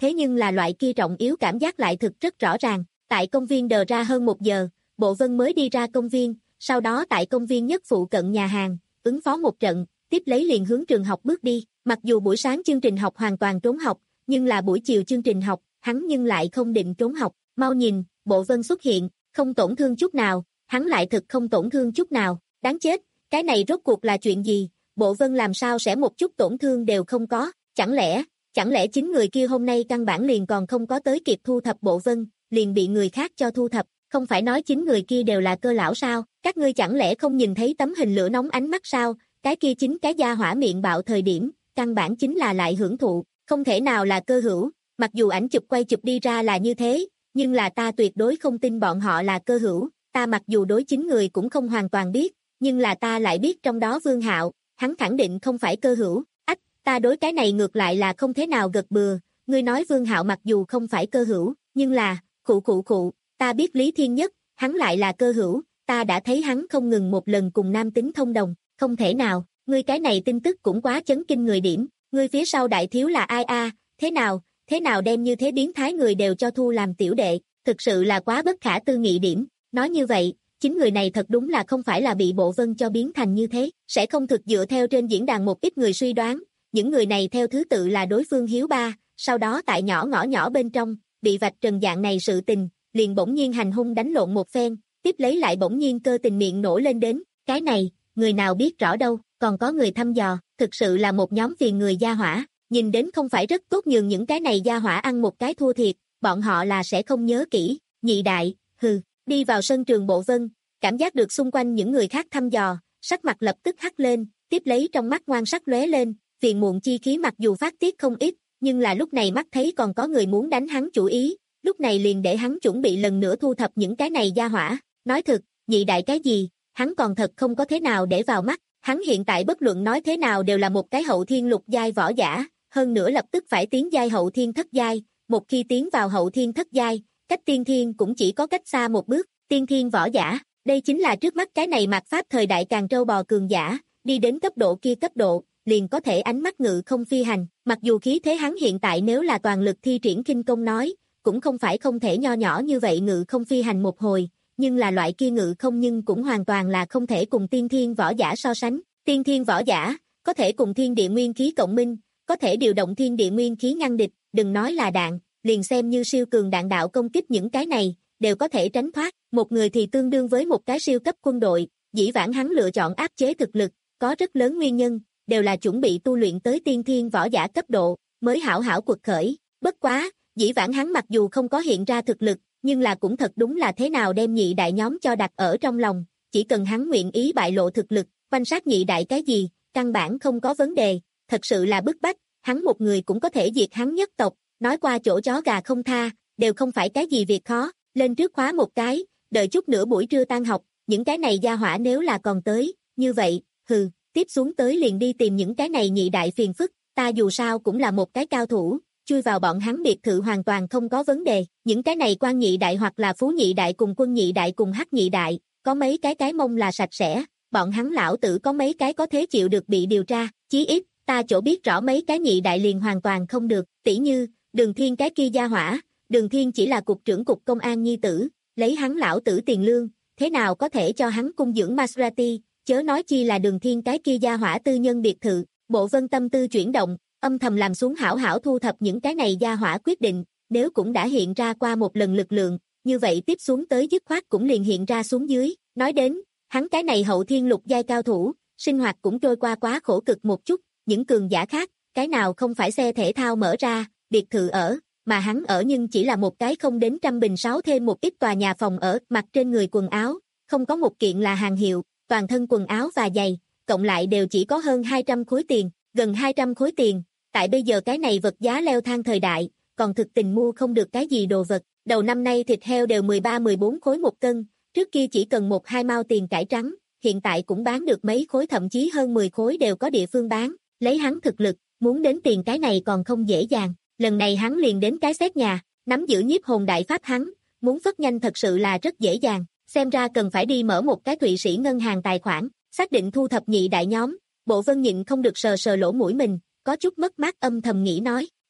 thế nhưng là loại kia trọng yếu cảm giác lại thực rất rõ ràng. Tại công viên đờ ra hơn một giờ, Bộ Vân mới đi ra công viên, sau đó tại công viên nhất phụ cận nhà hàng, ứng phó một trận, tiếp lấy liền hướng trường học bước đi. Mặc dù buổi sáng chương trình học hoàn toàn trốn học, nhưng là buổi chiều chương trình học, hắn nhưng lại không định trốn học. Mau nhìn, Bộ Vân xuất hiện, không tổn thương chút nào, hắn lại thực không tổn thương chút nào. Đáng chết, cái này rốt cuộc là chuyện gì? Bộ Vân làm sao sẽ một chút tổn thương đều không có? Chẳng lẽ, chẳng lẽ chính người kia hôm nay căn bản liền còn không có tới kịp thu thập Bộ Vân, liền bị người khác cho thu thập? Không phải nói chính người kia đều là cơ lão sao? Các ngươi chẳng lẽ không nhìn thấy tấm hình lửa nóng ánh mắt sao? Cái kia chính cái gia hỏa miệng bạo thời điểm, căn bản chính là lại hưởng thụ, không thể nào là cơ hữu. Mặc dù ảnh chụp quay chụp đi ra là như thế, nhưng là ta tuyệt đối không tin bọn họ là cơ hữu. Ta mặc dù đối chính người cũng không hoàn toàn biết, nhưng là ta lại biết trong đó Vương Hạo, hắn khẳng định không phải cơ hữu. Ách, ta đối cái này ngược lại là không thế nào gật bừa. Ngươi nói Vương Hạo mặc dù không phải cơ hữu, nhưng là, khụ khụ khụ, ta biết Lý Thiên Nhất, hắn lại là cơ hữu, ta đã thấy hắn không ngừng một lần cùng nam tính thông đồng, không thể nào, ngươi cái này tin tức cũng quá chấn kinh người điểm, ngươi phía sau đại thiếu là ai a? Thế nào, thế nào đem như thế biến thái người đều cho thu làm tiểu đệ, thực sự là quá bất khả tư nghị điểm. Nói như vậy, chính người này thật đúng là không phải là bị Bộ Vân cho biến thành như thế, sẽ không thực dựa theo trên diễn đàn một ít người suy đoán, những người này theo thứ tự là đối phương Hiếu Ba, sau đó tại nhỏ ngõ nhỏ bên trong, bị vạch trần dạng này sự tình, liền bỗng nhiên hành hung đánh lộn một phen, tiếp lấy lại bỗng nhiên cơ tình miệng nổ lên đến, cái này, người nào biết rõ đâu, còn có người thăm dò, thực sự là một nhóm phiền người gia hỏa, nhìn đến không phải rất tốt nhường những cái này gia hỏa ăn một cái thua thiệt, bọn họ là sẽ không nhớ kỹ. Nhị đại, hừ, đi vào sân trường Bộ Vân, cảm giác được xung quanh những người khác thăm dò, sắc mặt lập tức hắc lên, tiếp lấy trong mắt ngoan sắc lóe lên, phiền muộn chi khí mặc dù phát tiết không ít, nhưng là lúc này mắt thấy còn có người muốn đánh hắn chủ ý, lúc này liền để hắn chuẩn bị lần nữa thu thập những cái này gia hỏa. Nói thực, nhị đại cái gì, hắn còn thật không có thế nào để vào mắt, hắn hiện tại bất luận nói thế nào đều là một cái hậu thiên lục giai võ giả, hơn nữa lập tức phải tiến giai hậu thiên thất giai, một khi tiến vào hậu thiên thất giai, cách tiên thiên cũng chỉ có cách xa một bước, tiên thiên võ giả, đây chính là trước mắt cái này mạt pháp thời đại càng trâu bò cường giả, đi đến cấp độ kia cấp độ, liền có thể ánh mắt ngự không phi hành, mặc dù khí thế hắn hiện tại nếu là toàn lực thi triển kinh công nói, cũng không phải không thể nho nhỏ như vậy ngự không phi hành một hồi, nhưng là loại kia ngự không nhưng cũng hoàn toàn là không thể cùng tiên thiên võ giả so sánh. Tiên thiên võ giả, có thể cùng thiên địa nguyên khí cộng minh, có thể điều động thiên địa nguyên khí ngăn địch, đừng nói là đạn, liền xem như siêu cường đạn đạo công kích những cái này, đều có thể tránh thoát, một người thì tương đương với một cái siêu cấp quân đội, dĩ vãng hắn lựa chọn áp chế thực lực, có rất lớn nguyên nhân, đều là chuẩn bị tu luyện tới tiên thiên võ giả cấp độ, mới hảo hảo quật khởi, bất quá, dĩ vãng hắn mặc dù không có hiện ra thực lực, nhưng là cũng thật đúng là thế nào đem nhị đại nhóm cho đặt ở trong lòng, chỉ cần hắn nguyện ý bại lộ thực lực, quan sát nhị đại cái gì, căn bản không có vấn đề, thật sự là bức bách, hắn một người cũng có thể diệt hắn nhất tộc, nói qua chỗ chó gà không tha, đều không phải cái gì việc khó, lên trước khóa một cái, đợi chút nữa buổi trưa tan học, những cái này gia hỏa nếu là còn tới, như vậy, hừ, tiếp xuống tới liền đi tìm những cái này nhị đại phiền phức, ta dù sao cũng là một cái cao thủ, chui vào bọn hắn biệt thự hoàn toàn không có vấn đề, những cái này quan nhị đại hoặc là phú nhị đại cùng quân nhị đại cùng hắc nhị đại, có mấy cái cái mông là sạch sẽ, bọn hắn lão tử có mấy cái có thế chịu được bị điều tra, chí ít, ta chỗ biết rõ mấy cái nhị đại liền hoàn toàn không được, tỉ như, Đường Thiên cái kia gia hỏa, Đường Thiên chỉ là cục trưởng cục công an nhi tử, lấy hắn lão tử tiền lương, thế nào có thể cho hắn cung dưỡng Maserati, chớ nói chi là Đường Thiên cái kia gia hỏa tư nhân biệt thự. Bộ Vân tâm tư chuyển động, âm thầm làm xuống hảo hảo thu thập những cái này gia hỏa quyết định, nếu cũng đã hiện ra qua một lần lực lượng, như vậy tiếp xuống tới dứt khoát cũng liền hiện ra xuống dưới, nói đến, hắn cái này hậu thiên lục giai cao thủ, sinh hoạt cũng trôi qua quá khổ cực một chút, những cường giả khác, cái nào không phải xe thể thao mở ra, biệt thự ở, mà hắn ở nhưng chỉ là một cái không đến trăm bình sáu thêm một ít tòa nhà phòng ở, mặc trên người quần áo, không có một kiện là hàng hiệu, toàn thân quần áo và giày, cộng lại đều chỉ có hơn hai trăm khối tiền, gần hai trăm khối tiền, tại bây giờ cái này vật giá leo thang thời đại, còn thực tình mua không được cái gì đồ vật, đầu năm nay thịt heo đều mười ba mười bốn khối một cân, trước kia chỉ cần một hai mao tiền cải trắng, hiện tại cũng bán được mấy khối thậm chí hơn mười khối đều có địa phương bán, lấy hắn thực lực, muốn đến tiền cái này còn không dễ dàng, lần này hắn liền đến cái xét nhà, nắm giữ nhiếp hồn đại pháp hắn, muốn phất nhanh thật sự là rất dễ dàng, xem ra cần phải đi mở một cái Thụy Sĩ ngân hàng tài khoản, xác định thu thập nhị đại nhóm, Bộ Vân nhịn không được sờ sờ lỗ mũi mình, có chút mất mát âm thầm nghĩ nói,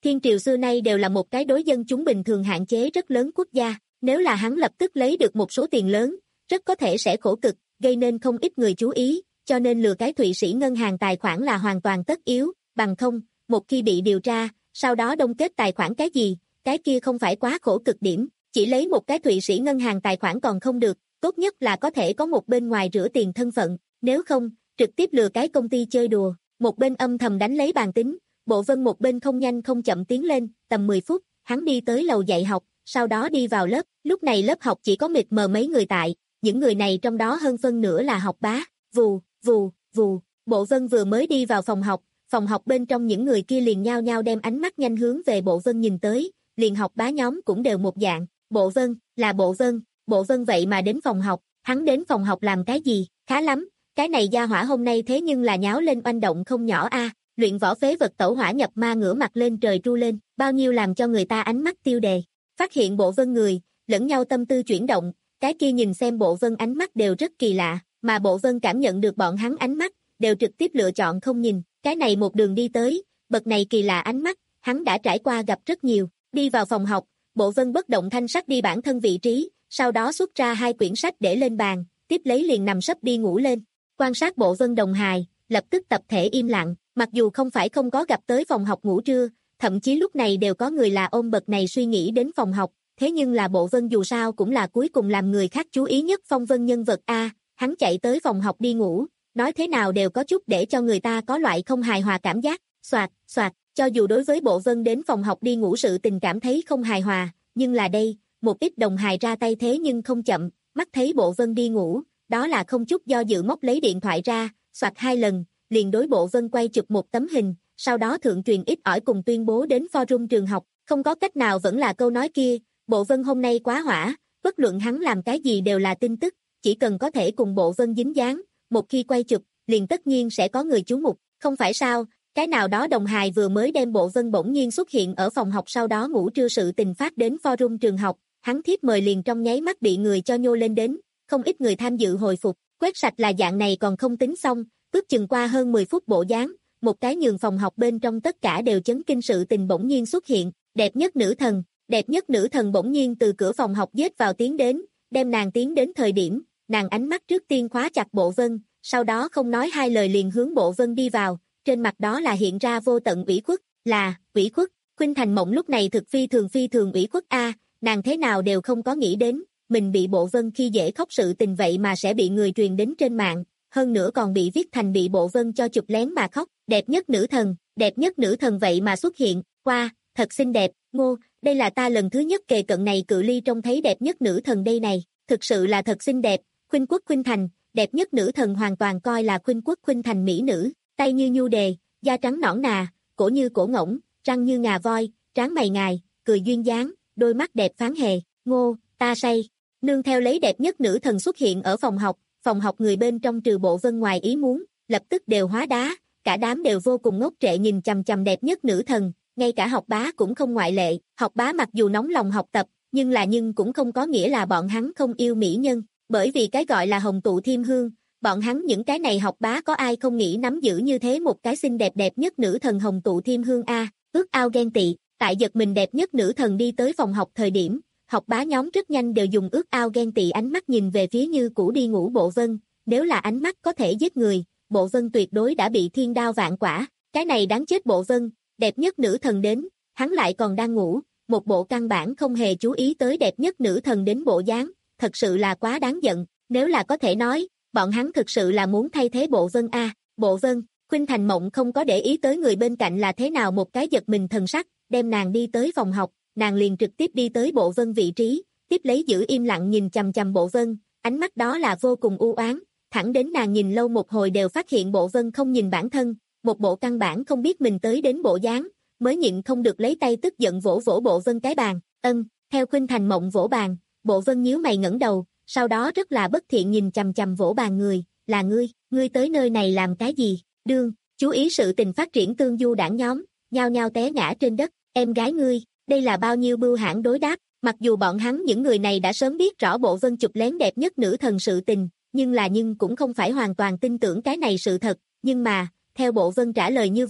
Thiên triều xưa nay đều là một cái đối dân chúng bình thường hạn chế rất lớn quốc gia, nếu là hắn lập tức lấy được một số tiền lớn, rất có thể sẽ khổ cực, gây nên không ít người chú ý, cho nên lừa cái Thụy Sĩ ngân hàng tài khoản là hoàn toàn tất yếu, bằng không, một khi bị điều tra, sau đó đông kết tài khoản cái gì, cái kia không phải quá khổ cực điểm, chỉ lấy một cái Thụy Sĩ ngân hàng tài khoản còn không được, tốt nhất là có thể có một bên ngoài rửa tiền thân phận, nếu không, trực tiếp lừa cái công ty chơi đùa, một bên âm thầm đánh lấy bàn tính, Bộ Vân một bên không nhanh không chậm tiến lên, tầm mười phút, hắn đi tới lầu dạy học, sau đó đi vào lớp, lúc này lớp học chỉ có mịt mờ mấy người tại, những người này trong đó hơn phân nửa là học bá, vù, vù, vù, Bộ Vân vừa mới đi vào phòng học, phòng học bên trong những người kia liền nhao nhao đem ánh mắt nhanh hướng về Bộ Vân nhìn tới, liền học bá nhóm cũng đều một dạng, Bộ Vân, là Bộ Vân, Bộ Vân vậy mà đến phòng học, hắn đến phòng học làm cái gì, khá lắm, cái này gia hỏa hôm nay thế nhưng là nháo lên oanh động không nhỏ a. Luyện võ phế vật tẩu hỏa nhập ma ngửa mặt lên trời tru lên, bao nhiêu làm cho người ta ánh mắt tiêu đề. Phát hiện Bộ Vân người, lẫn nhau tâm tư chuyển động, cái kia nhìn xem Bộ Vân ánh mắt đều rất kỳ lạ, mà Bộ Vân cảm nhận được bọn hắn ánh mắt, đều trực tiếp lựa chọn không nhìn, cái này một đường đi tới, bậc này kỳ lạ ánh mắt, hắn đã trải qua gặp rất nhiều, đi vào phòng học, Bộ Vân bất động thanh sắc đi bản thân vị trí, sau đó xuất ra hai quyển sách để lên bàn, tiếp lấy liền nằm sấp đi ngủ lên, quan sát Bộ Vân đồng hài, lập tức tập thể im lặng. Mặc dù không phải không có gặp tới phòng học ngủ trưa, thậm chí lúc này đều có người là ôm bậc này suy nghĩ đến phòng học, thế nhưng là Bộ Vân dù sao cũng là cuối cùng làm người khác chú ý nhất phong vân nhân vật A, hắn chạy tới phòng học đi ngủ, nói thế nào đều có chút để cho người ta có loại không hài hòa cảm giác, soạt, soạt, cho dù đối với Bộ Vân đến phòng học đi ngủ sự tình cảm thấy không hài hòa, nhưng là đây, một ít đồng hài ra tay thế nhưng không chậm, mắt thấy Bộ Vân đi ngủ, đó là không chút do dự móc lấy điện thoại ra, soạt hai lần, liền đối Bộ Vân quay chụp một tấm hình, sau đó thượng truyền ít ỏi cùng tuyên bố đến forum trường học, không có cách nào vẫn là câu nói kia, Bộ Vân hôm nay quá hỏa, bất luận hắn làm cái gì đều là tin tức, chỉ cần có thể cùng Bộ Vân dính dáng, một khi quay chụp, liền tất nhiên sẽ có người chú mục, không phải sao, cái nào đó đồng hài vừa mới đem Bộ Vân bỗng nhiên xuất hiện ở phòng học sau đó ngủ trưa sự tình phát đến forum trường học, hắn thiếp mời liền trong nháy mắt bị người cho nhô lên đến, không ít người tham dự hồi phục, quét sạch là dạng này còn không tính xong. Ước chừng qua hơn mười phút bộ dáng, một cái nhường phòng học bên trong tất cả đều chấn kinh sự tình bỗng nhiên xuất hiện, đẹp nhất nữ thần, đẹp nhất nữ thần bỗng nhiên từ cửa phòng học giết vào tiến đến, đem nàng tiến đến thời điểm, nàng ánh mắt trước tiên khóa chặt Bộ Vân, sau đó không nói hai lời liền hướng Bộ Vân đi vào, trên mặt đó là hiện ra vô tận ủy khuất, là, ủy khuất, Khuynh Thành Mộng lúc này thực phi thường phi thường ủy khuất a, nàng thế nào đều không có nghĩ đến, mình bị Bộ Vân khi dễ khóc sự tình vậy mà sẽ bị người truyền đến trên mạng. Hơn nữa còn bị viết thành bị Bộ Vân cho chụp lén mà khóc, đẹp nhất nữ thần, đẹp nhất nữ thần vậy mà xuất hiện, qua, wow, thật xinh đẹp, ngô, đây là ta lần thứ nhất kề cận này cự ly trông thấy đẹp nhất nữ thần đây này, thực sự là thật xinh đẹp, Khuynh Quốc Khuynh Thành, đẹp nhất nữ thần hoàn toàn coi là Khuynh Quốc Khuynh Thành mỹ nữ, tay như nhu đề, da trắng nõn nà, cổ như cổ ngỗng, răng như ngà voi, trán mày ngài, cười duyên dáng, đôi mắt đẹp phán hề, ngô, ta say, nương theo lấy đẹp nhất nữ thần xuất hiện ở phòng học. Phòng học người bên trong trừ Bộ Vân ngoài ý muốn, lập tức đều hóa đá, cả đám đều vô cùng ngốc trệ nhìn chằm chằm đẹp nhất nữ thần, ngay cả học bá cũng không ngoại lệ, học bá mặc dù nóng lòng học tập, nhưng là nhưng cũng không có nghĩa là bọn hắn không yêu mỹ nhân, bởi vì cái gọi là hồng tụ thiêm hương, bọn hắn những cái này học bá có ai không nghĩ nắm giữ như thế một cái xinh đẹp đẹp nhất nữ thần hồng tụ thiêm hương a, ước ao ghen tị, tại giật mình đẹp nhất nữ thần đi tới phòng học thời điểm. Học bá nhóm rất nhanh đều dùng ước ao ghen tị ánh mắt nhìn về phía như cũ đi ngủ Bộ Vân, nếu là ánh mắt có thể giết người, Bộ Vân tuyệt đối đã bị thiên đao vạn quả, cái này đáng chết Bộ Vân, đẹp nhất nữ thần đến, hắn lại còn đang ngủ, một bộ căn bản không hề chú ý tới đẹp nhất nữ thần đến bộ dáng, thật sự là quá đáng giận, nếu là có thể nói, bọn hắn thực sự là muốn thay thế Bộ Vân a, Bộ Vân, Khuynh Thành Mộng không có để ý tới người bên cạnh là thế nào một cái giật mình thần sắc, đem nàng đi tới phòng học. Nàng liền trực tiếp đi tới Bộ Vân vị trí, tiếp lấy giữ im lặng nhìn chằm chằm Bộ Vân, ánh mắt đó là vô cùng u oán, thẳng đến nàng nhìn lâu một hồi đều phát hiện Bộ Vân không nhìn bản thân, một bộ căn bản không biết mình tới đến bộ dáng, mới nhịn không được lấy tay tức giận vỗ vỗ Bộ Vân cái bàn, ân, theo Khuynh Thành Mộng vỗ bàn, Bộ Vân nhíu mày ngẩng đầu, sau đó rất là bất thiện nhìn chằm chằm vỗ bàn người, là ngươi, ngươi tới nơi này làm cái gì, đương, chú ý sự tình phát triển tương du đảng nhóm, nhao nhao té ngã trên đất, em gái ngươi. Đây là bao nhiêu bưu hãn đối đáp, mặc dù bọn hắn những người này đã sớm biết rõ Bộ Vân chụp lén đẹp nhất nữ thần sự tình, nhưng là nhưng cũng không phải hoàn toàn tin tưởng cái này sự thật, nhưng mà, theo Bộ Vân trả lời như vậy,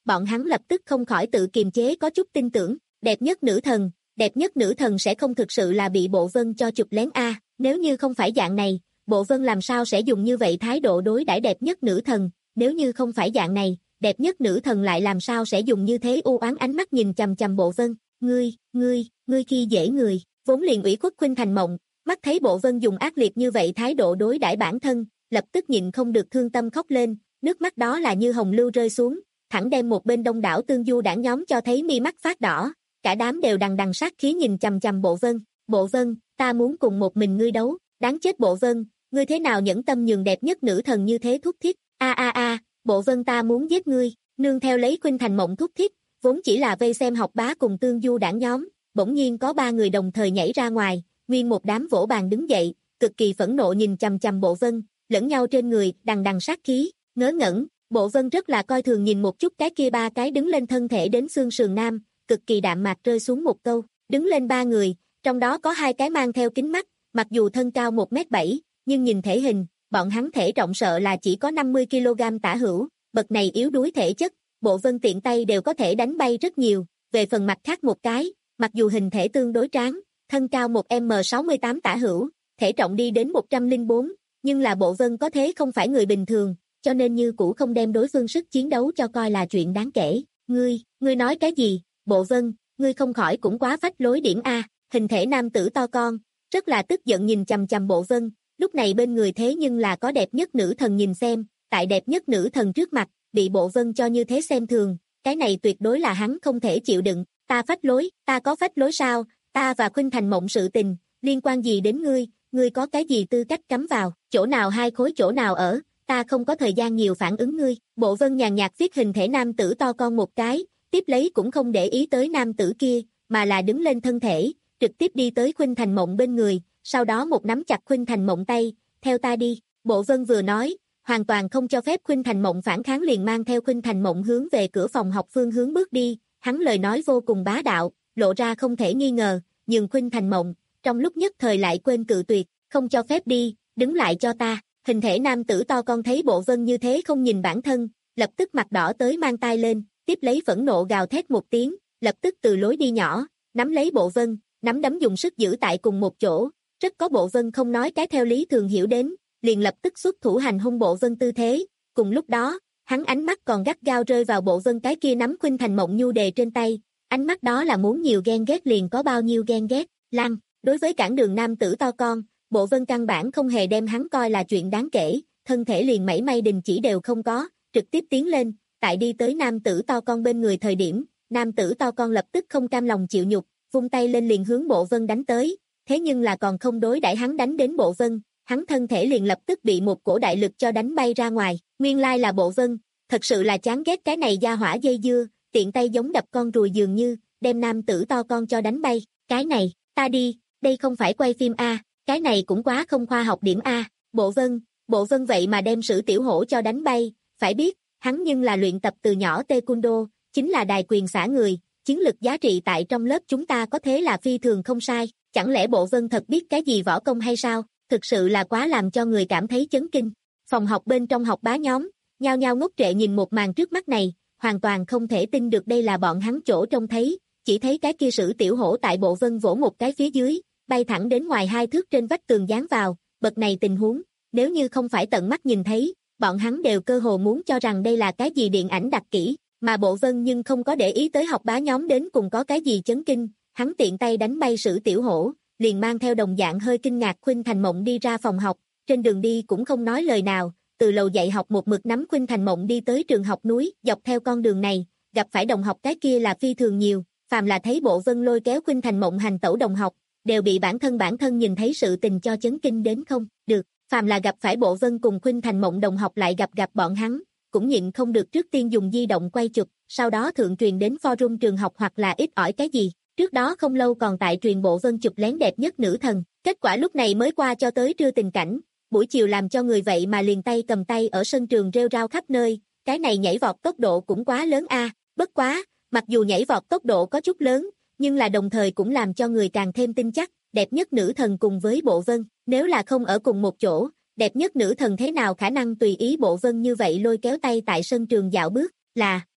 bọn hắn lập tức không khỏi tự kiềm chế có chút tin tưởng, đẹp nhất nữ thần, đẹp nhất nữ thần sẽ không thực sự là bị Bộ Vân cho chụp lén a, nếu như không phải dạng này, Bộ Vân làm sao sẽ dùng như vậy thái độ đối đãi đẹp nhất nữ thần, nếu như không phải dạng này, đẹp nhất nữ thần lại làm sao sẽ dùng như thế u oán ánh mắt nhìn chằm chằm Bộ Vân, ngươi, ngươi, ngươi khi dễ người, vốn liền ủy khuất Khuynh Thành Mộng, mắt thấy Bộ Vân dùng ác liệt như vậy thái độ đối đãi bản thân, lập tức nhịn không được thương tâm khóc lên, nước mắt đó là như hồng lưu rơi xuống, thẳng đem một bên đông đảo tương du đảng nhóm cho thấy mi mắt phát đỏ, cả đám đều đằng đằng sát khí nhìn chằm chằm Bộ Vân, Bộ Vân, ta muốn cùng một mình ngươi đấu, đáng chết Bộ Vân, ngươi thế nào nhẫn tâm nhường đẹp nhất nữ thần như thế thúc thiết, a a a, Bộ Vân ta muốn giết ngươi, nương theo lấy Khuynh Thành Mộng thúc thiết, vốn chỉ là vây xem học bá cùng tương du đảng nhóm, bỗng nhiên có ba người đồng thời nhảy ra ngoài, nguyên một đám vỗ bàn đứng dậy, cực kỳ phẫn nộ nhìn chằm chằm Bộ Vân, lẫn nhau trên người, đằng đằng sát khí, ngớ ngẩn, Bộ Vân rất là coi thường nhìn một chút cái kia ba cái đứng lên thân thể đến xương sườn nam, cực kỳ đạm mạc rơi xuống một câu, đứng lên ba người, trong đó có hai cái mang theo kính mắt, mặc dù thân cao một mét bảy, nhưng nhìn thể hình, bọn hắn thể trọng sợ là chỉ có năm mươi ki lô gam tả hữu, bậc này yếu đuối thể chất, Bộ Vân tiện tay đều có thể đánh bay rất nhiều, về phần mặt khác một cái, mặc dù hình thể tương đối tráng, thân cao một mét sáu mươi tám tả hữu, thể trọng đi đến một trăm lẻ bốn, nhưng là Bộ Vân có thế không phải người bình thường, cho nên như cũ không đem đối phương sức chiến đấu cho coi là chuyện đáng kể. Ngươi, ngươi nói cái gì? Bộ Vân, ngươi không khỏi cũng quá phách lối điểm a, hình thể nam tử to con, rất là tức giận nhìn chằm chằm Bộ Vân, lúc này bên người thế nhưng là có đẹp nhất nữ thần nhìn xem, tại đẹp nhất nữ thần trước mặt, bị Bộ Vân cho như thế xem thường, cái này tuyệt đối là hắn không thể chịu đựng, ta phách lối, ta có phách lối sao, ta và Khuynh Thành Mộng sự tình, liên quan gì đến ngươi, ngươi có cái gì tư cách cắm vào, chỗ nào hai khối chỗ nào ở, ta không có thời gian nhiều phản ứng ngươi, Bộ Vân nhàn nhạt viết hình thể nam tử to con một cái, tiếp lấy cũng không để ý tới nam tử kia, mà là đứng lên thân thể, trực tiếp đi tới Khuynh Thành Mộng bên người, sau đó một nắm chặt Khuynh Thành Mộng tay, theo ta đi, Bộ Vân vừa nói, hoàn toàn không cho phép Khuynh Thành Mộng phản kháng liền mang theo Khuynh Thành Mộng hướng về cửa phòng học phương hướng bước đi, hắn lời nói vô cùng bá đạo, lộ ra không thể nghi ngờ, nhưng Khuynh Thành Mộng, trong lúc nhất thời lại quên cự tuyệt, không cho phép đi, đứng lại cho ta, hình thể nam tử to con thấy Bộ Vân như thế không nhìn bản thân, lập tức mặt đỏ tới mang tay lên, tiếp lấy phẫn nộ gào thét một tiếng, lập tức từ lối đi nhỏ, nắm lấy Bộ Vân, nắm đấm dùng sức giữ tại cùng một chỗ, rất có Bộ Vân không nói cái theo lý thường hiểu đến, liền lập tức xuất thủ hành hung Bộ Vân tư thế, cùng lúc đó, hắn ánh mắt còn gắt gao rơi vào Bộ Vân cái kia nắm Khuynh Thành Mộng nhu đề trên tay, ánh mắt đó là muốn nhiều ghen ghét liền có bao nhiêu ghen ghét, lăng, đối với cản đường nam tử to con, Bộ Vân căn bản không hề đem hắn coi là chuyện đáng kể, thân thể liền mảy may đình chỉ đều không có, trực tiếp tiến lên, tại đi tới nam tử to con bên người thời điểm, nam tử to con lập tức không cam lòng chịu nhục, vung tay lên liền hướng Bộ Vân đánh tới, thế nhưng là còn không đối đãi hắn đánh đến Bộ Vân, hắn thân thể liền lập tức bị một cổ đại lực cho đánh bay ra ngoài, nguyên lai là Bộ Vân, thật sự là chán ghét cái này gia hỏa dây dưa, tiện tay giống đập con ruồi dường như, đem nam tử to con cho đánh bay, cái này, ta đi, đây không phải quay phim a, cái này cũng quá không khoa học điểm a, Bộ Vân, Bộ Vân vậy mà đem Sử Tiểu Hổ cho đánh bay, phải biết, hắn nhưng là luyện tập từ nhỏ taekwondo, chính là đài quyền xả người, chiến lực giá trị tại trong lớp chúng ta có thế là phi thường không sai, chẳng lẽ Bộ Vân thật biết cái gì võ công hay sao, thực sự là quá làm cho người cảm thấy chấn kinh. Phòng học bên trong học bá nhóm, nhao nhao ngốc trệ nhìn một màn trước mắt này, hoàn toàn không thể tin được đây là bọn hắn chỗ trông thấy, chỉ thấy cái kia Sử Tiểu Hổ tại Bộ Vân vỗ một cái phía dưới, bay thẳng đến ngoài hai thước trên vách tường dán vào, bậc này tình huống, nếu như không phải tận mắt nhìn thấy, bọn hắn đều cơ hồ muốn cho rằng đây là cái gì điện ảnh đặc kỹ, mà Bộ Vân nhưng không có để ý tới học bá nhóm đến cùng có cái gì chấn kinh, hắn tiện tay đánh bay Sử Tiểu Hổ, liền mang theo đồng dạng hơi kinh ngạc Khuynh Thành Mộng đi ra phòng học, trên đường đi cũng không nói lời nào, từ lầu dạy học một mực nắm Khuynh Thành Mộng đi tới trường học núi, dọc theo con đường này, gặp phải đồng học cái kia là phi thường nhiều, phàm là thấy Bộ Vân lôi kéo Khuynh Thành Mộng hành tẩu đồng học, đều bị bản thân bản thân nhìn thấy sự tình cho chấn kinh đến không được, phàm là gặp phải Bộ Vân cùng Khuynh Thành Mộng đồng học lại gặp gặp bọn hắn, cũng nhịn không được trước tiên dùng di động quay chụp, sau đó thượng truyền đến forum trường học hoặc là ít ỏi cái gì, trước đó không lâu còn tại truyền Bộ Vân chụp lén đẹp nhất nữ thần, kết quả lúc này mới qua cho tới trưa tình cảnh, buổi chiều làm cho người vậy mà liền tay cầm tay ở sân trường rêu rao khắp nơi, cái này nhảy vọt tốc độ cũng quá lớn a, bất quá, mặc dù nhảy vọt tốc độ có chút lớn, nhưng là đồng thời cũng làm cho người càng thêm tin chắc, đẹp nhất nữ thần cùng với Bộ Vân, nếu là không ở cùng một chỗ, đẹp nhất nữ thần thế nào khả năng tùy ý Bộ Vân như vậy lôi kéo tay tại sân trường dạo bước, là,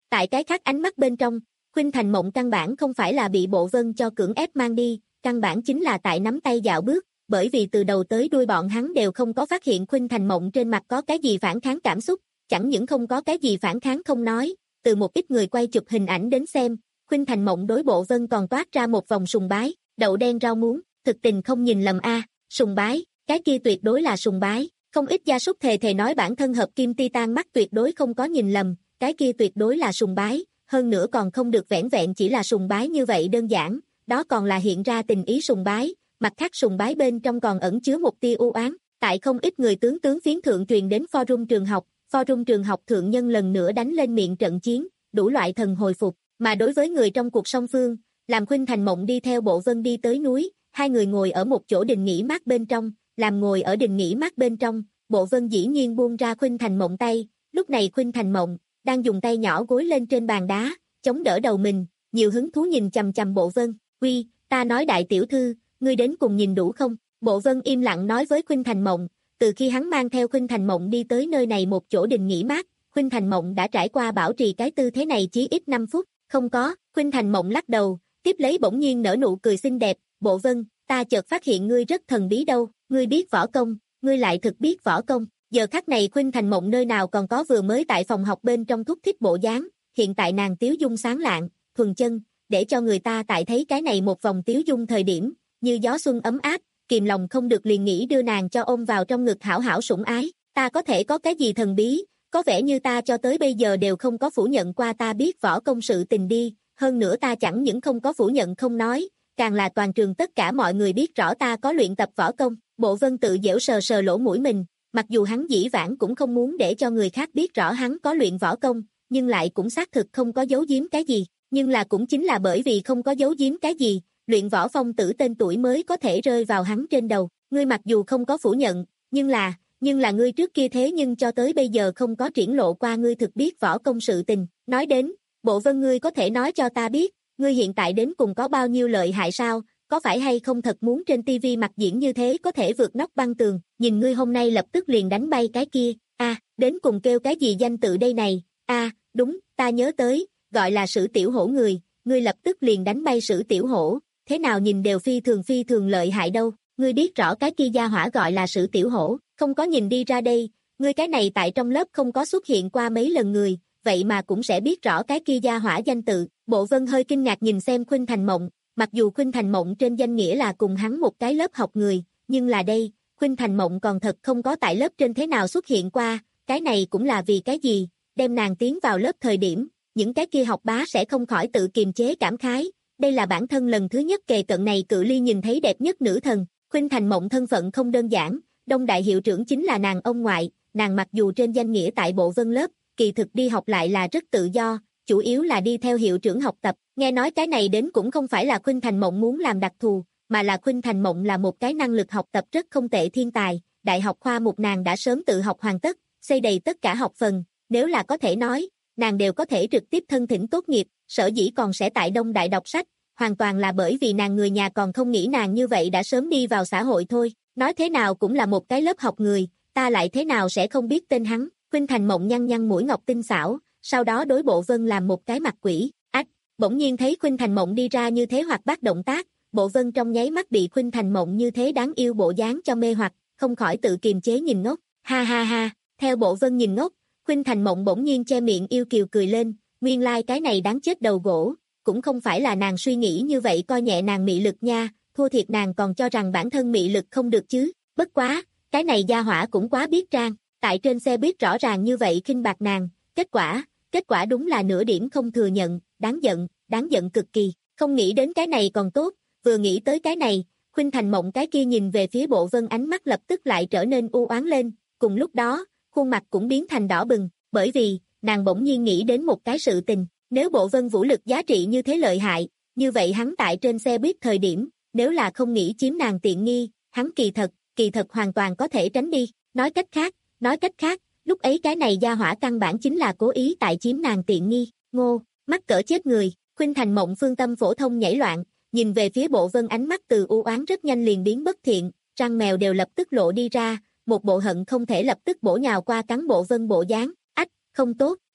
Tại cái khác ánh mắt bên trong, Khuynh Thành Mộng căn bản không phải là bị Bộ Vân cho cưỡng ép mang đi, căn bản chính là tại nắm tay dạo bước, bởi vì từ đầu tới đuôi bọn hắn đều không có phát hiện Khuynh Thành Mộng trên mặt có cái gì phản kháng cảm xúc, chẳng những không có cái gì phản kháng không nói, từ một ít người quay chụp hình ảnh đến xem, Khuynh Thành Mộng đối Bộ Vân còn toát ra một vòng sùng bái, đậu đen rau muống, thực tình không nhìn lầm a, sùng bái, cái kia tuyệt đối là sùng bái, không ít gia súc thề thề nói bản thân hợp kim titan mắt tuyệt đối không có nhìn lầm, cái kia tuyệt đối là sùng bái, hơn nữa còn không được vẻn vẹn chỉ là sùng bái như vậy đơn giản, đó còn là hiện ra tình ý sùng bái, mặt khác sùng bái bên trong còn ẩn chứa một tia u oán, tại không ít người tướng tướng phiến thượng truyền đến forum trường học, forum trường học thượng nhân lần nữa đánh lên miệng trận chiến, đủ loại thần hồi phục, mà đối với người trong cuộc song phương, làm Khuynh Thành Mộng đi theo Bộ Vân đi tới núi, hai người ngồi ở một chỗ đình nghỉ mát bên trong, làm ngồi ở đình nghỉ mát bên trong, Bộ Vân dĩ nhiên buông ra Khuynh Thành Mộng tay, lúc này Khuynh Thành Mộng đang dùng tay nhỏ gối lên trên bàn đá, chống đỡ đầu mình, nhiều hứng thú nhìn chằm chằm Bộ Vân, "Uy, ta nói đại tiểu thư, ngươi đến cùng nhìn đủ không?" Bộ Vân im lặng nói với Khuynh Thành Mộng, từ khi hắn mang theo Khuynh Thành Mộng đi tới nơi này một chỗ đình nghỉ mát, Khuynh Thành Mộng đã trải qua bảo trì cái tư thế này chí ít năm phút, "Không có." Khuynh Thành Mộng lắc đầu, tiếp lấy bỗng nhiên nở nụ cười xinh đẹp, "Bộ Vân, ta chợt phát hiện ngươi rất thần bí đâu, ngươi biết võ công, ngươi lại thực biết võ công." Giờ khắc này Khuynh Thành Mộng nơi nào còn có vừa mới tại phòng học bên trong thúc thích bộ dáng, hiện tại nàng tiếu dung sáng lạng, thuần chân, để cho người ta tại thấy cái này một vòng tiếu dung thời điểm, như gió xuân ấm áp, kìm lòng không được liền nghĩ đưa nàng cho ôm vào trong ngực hảo hảo sủng ái, "Ta có thể có cái gì thần bí, có vẻ như ta cho tới bây giờ đều không có phủ nhận qua ta biết võ công sự tình đi, hơn nữa ta chẳng những không có phủ nhận không nói, càng là toàn trường tất cả mọi người biết rõ ta có luyện tập võ công." Bộ Vân tự giễu sờ sờ lỗ mũi mình, mặc dù hắn dĩ vãng cũng không muốn để cho người khác biết rõ hắn có luyện võ công, nhưng lại cũng xác thực không có giấu giếm cái gì, nhưng là cũng chính là bởi vì không có giấu giếm cái gì, luyện võ phong tử tên tuổi mới có thể rơi vào hắn trên đầu, "Ngươi mặc dù không có phủ nhận, nhưng là, nhưng là ngươi trước kia thế nhưng cho tới bây giờ không có triển lộ qua ngươi thực biết võ công sự tình, nói đến, Bộ Vân ngươi có thể nói cho ta biết, ngươi hiện tại đến cùng có bao nhiêu lợi hại sao, có phải hay không thật muốn trên tivi mặt diễn như thế có thể vượt nóc băng tường, nhìn ngươi hôm nay lập tức liền đánh bay cái kia, a, đến cùng kêu cái gì danh tự đây này, a, đúng, ta nhớ tới, gọi là Sử Tiểu Hổ người, ngươi lập tức liền đánh bay Sử Tiểu Hổ, thế nào nhìn đều phi thường phi thường lợi hại đâu, ngươi biết rõ cái kia gia hỏa gọi là Sử Tiểu Hổ, không có nhìn đi ra đây, ngươi cái này tại trong lớp không có xuất hiện qua mấy lần người, vậy mà cũng sẽ biết rõ cái kia gia hỏa danh tự." Bộ Vân hơi kinh ngạc nhìn xem Khuynh Thành Mộng, mặc dù Khuynh Thành Mộng trên danh nghĩa là cùng hắn một cái lớp học người, nhưng là đây, Khuynh Thành Mộng còn thật không có tại lớp trên thế nào xuất hiện qua, cái này cũng là vì cái gì, đem nàng tiến vào lớp thời điểm, những cái kia học bá sẽ không khỏi tự kiềm chế cảm khái, đây là bản thân lần thứ nhất kề cận này cự ly nhìn thấy đẹp nhất nữ thần, Khuynh Thành Mộng thân phận không đơn giản, Đông Đại hiệu trưởng chính là nàng ông ngoại, nàng mặc dù trên danh nghĩa tại Bộ Vân lớp, kỳ thực đi học lại là rất tự do, chủ yếu là đi theo hiệu trưởng học tập, nghe nói cái này đến cũng không phải là Khuynh Thành Mộng muốn làm đặc thù, mà là Khuynh Thành Mộng là một cái năng lực học tập rất không tệ thiên tài, đại học khoa một nàng đã sớm tự học hoàn tất, xây đầy tất cả học phần, nếu là có thể nói, nàng đều có thể trực tiếp thân thỉnh tốt nghiệp, sở dĩ còn sẽ tại Đông Đại đọc sách, hoàn toàn là bởi vì nàng người nhà còn không nghĩ nàng như vậy đã sớm đi vào xã hội thôi, nói thế nào cũng là một cái lớp học người, ta lại thế nào sẽ không biết tên hắn, Khuynh Thành Mộng nhăn nhăn mũi ngọc tinh xảo, sau đó đối Bộ Vân làm một cái mặt quỷ, ách, bỗng nhiên thấy Khuynh Thành Mộng đi ra như thế hoạt bát động tác, Bộ Vân trong nháy mắt bị Khuynh Thành Mộng như thế đáng yêu bộ dáng cho mê hoặc, không khỏi tự kiềm chế nhìn ngốc, ha ha ha, theo Bộ Vân nhìn ngốc, Khuynh Thành Mộng bỗng nhiên che miệng yêu kiều cười lên, nguyên lai like cái này đáng chết đầu gỗ, cũng không phải là nàng suy nghĩ như vậy coi nhẹ nàng mị lực nha, thua thiệt nàng còn cho rằng bản thân mị lực không được chứ, bất quá, cái này gia hỏa cũng quá biết trang, tại trên xe buýt rõ ràng như vậy khinh bạc nàng, kết quả, kết quả đúng là nửa điểm không thừa nhận, đáng giận, đáng giận cực kỳ, không nghĩ đến cái này còn tốt, vừa nghĩ tới cái này, Khuynh Thành Mộng cái kia nhìn về phía Bộ Vân ánh mắt lập tức lại trở nên u oán lên, cùng lúc đó, khuôn mặt cũng biến thành đỏ bừng, bởi vì, nàng bỗng nhiên nghĩ đến một cái sự tình, nếu Bộ Vân vũ lực giá trị như thế lợi hại, như vậy hắn tại trên xe buýt thời điểm, nếu là không nghĩ chiếm nàng tiện nghi, hắn kỳ thật, kỳ thật hoàn toàn có thể tránh đi, nói cách khác, nói cách khác, lúc ấy cái này gia hỏa căn bản chính là cố ý tại chiếm nàng tiện nghi, ngô, mắc cỡ chết người, Khuynh Thành Mộng phương tâm phổ thông nhảy loạn, nhìn về phía Bộ Vân ánh mắt từ u oán rất nhanh liền biến bất thiện, răng mèo đều lập tức lộ đi ra, một bộ hận không thể lập tức bổ nhào qua cắn Bộ Vân bộ dáng, ách, không tốt,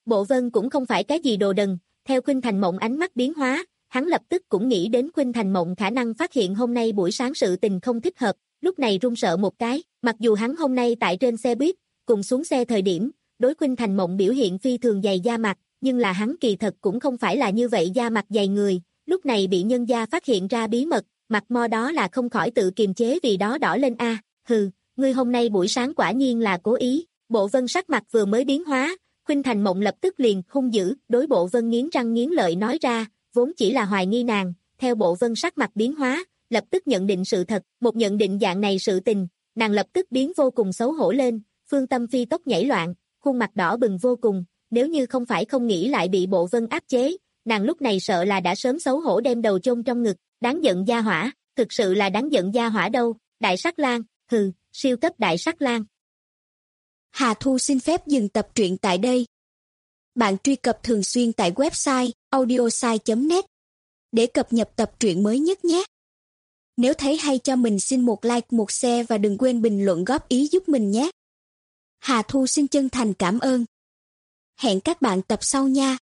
Bộ Vân cũng không phải cái gì đồ đần, theo Khuynh Thành Mộng ánh mắt biến hóa, hắn lập tức cũng nghĩ đến Khuynh Thành Mộng khả năng phát hiện hôm nay buổi sáng sự tình không thích hợp, lúc này run sợ một cái, mặc dù hắn hôm nay tại trên xe buýt, cùng xuống xe thời điểm, đối Khuynh Thành Mộng biểu hiện phi thường dày da mặt, nhưng là hắn kỳ thật cũng không phải là như vậy da mặt dày người, lúc này bị nhân gia phát hiện ra bí mật, mặt mo đó là không khỏi tự kiềm chế vì đó đỏ lên a, hừ, ngươi hôm nay buổi sáng quả nhiên là cố ý. Bộ Vân sắc mặt vừa mới biến hóa, Khuynh Thành Mộng lập tức liền hung dữ, đối Bộ Vân nghiến răng nghiến lợi nói ra, vốn chỉ là hoài nghi nàng, theo Bộ Vân sắc mặt biến hóa, lập tức nhận định sự thật, một nhận định dạng này sự tình, nàng lập tức biến vô cùng xấu hổ lên, phương tâm phi tốc nhảy loạn, khuôn mặt đỏ bừng vô cùng, nếu như không phải không nghĩ lại bị Bộ Vân áp chế, nàng lúc này sợ là đã sớm xấu hổ đem đầu chôn trong ngực, đáng giận gia hỏa, thực sự là đáng giận gia hỏa đâu, đại sắc lang, hừ, siêu cấp đại sắc lang. Hà Thu xin phép dừng tập truyện tại đây. Bạn truy cập thường xuyên tại website audiosai chấm net để cập nhật tập truyện mới nhất nhé. Nếu thấy hay cho mình xin một like, một share và đừng quên bình luận góp ý giúp mình nhé. Hà Thu xin chân thành cảm ơn. Hẹn các bạn tập sau nha.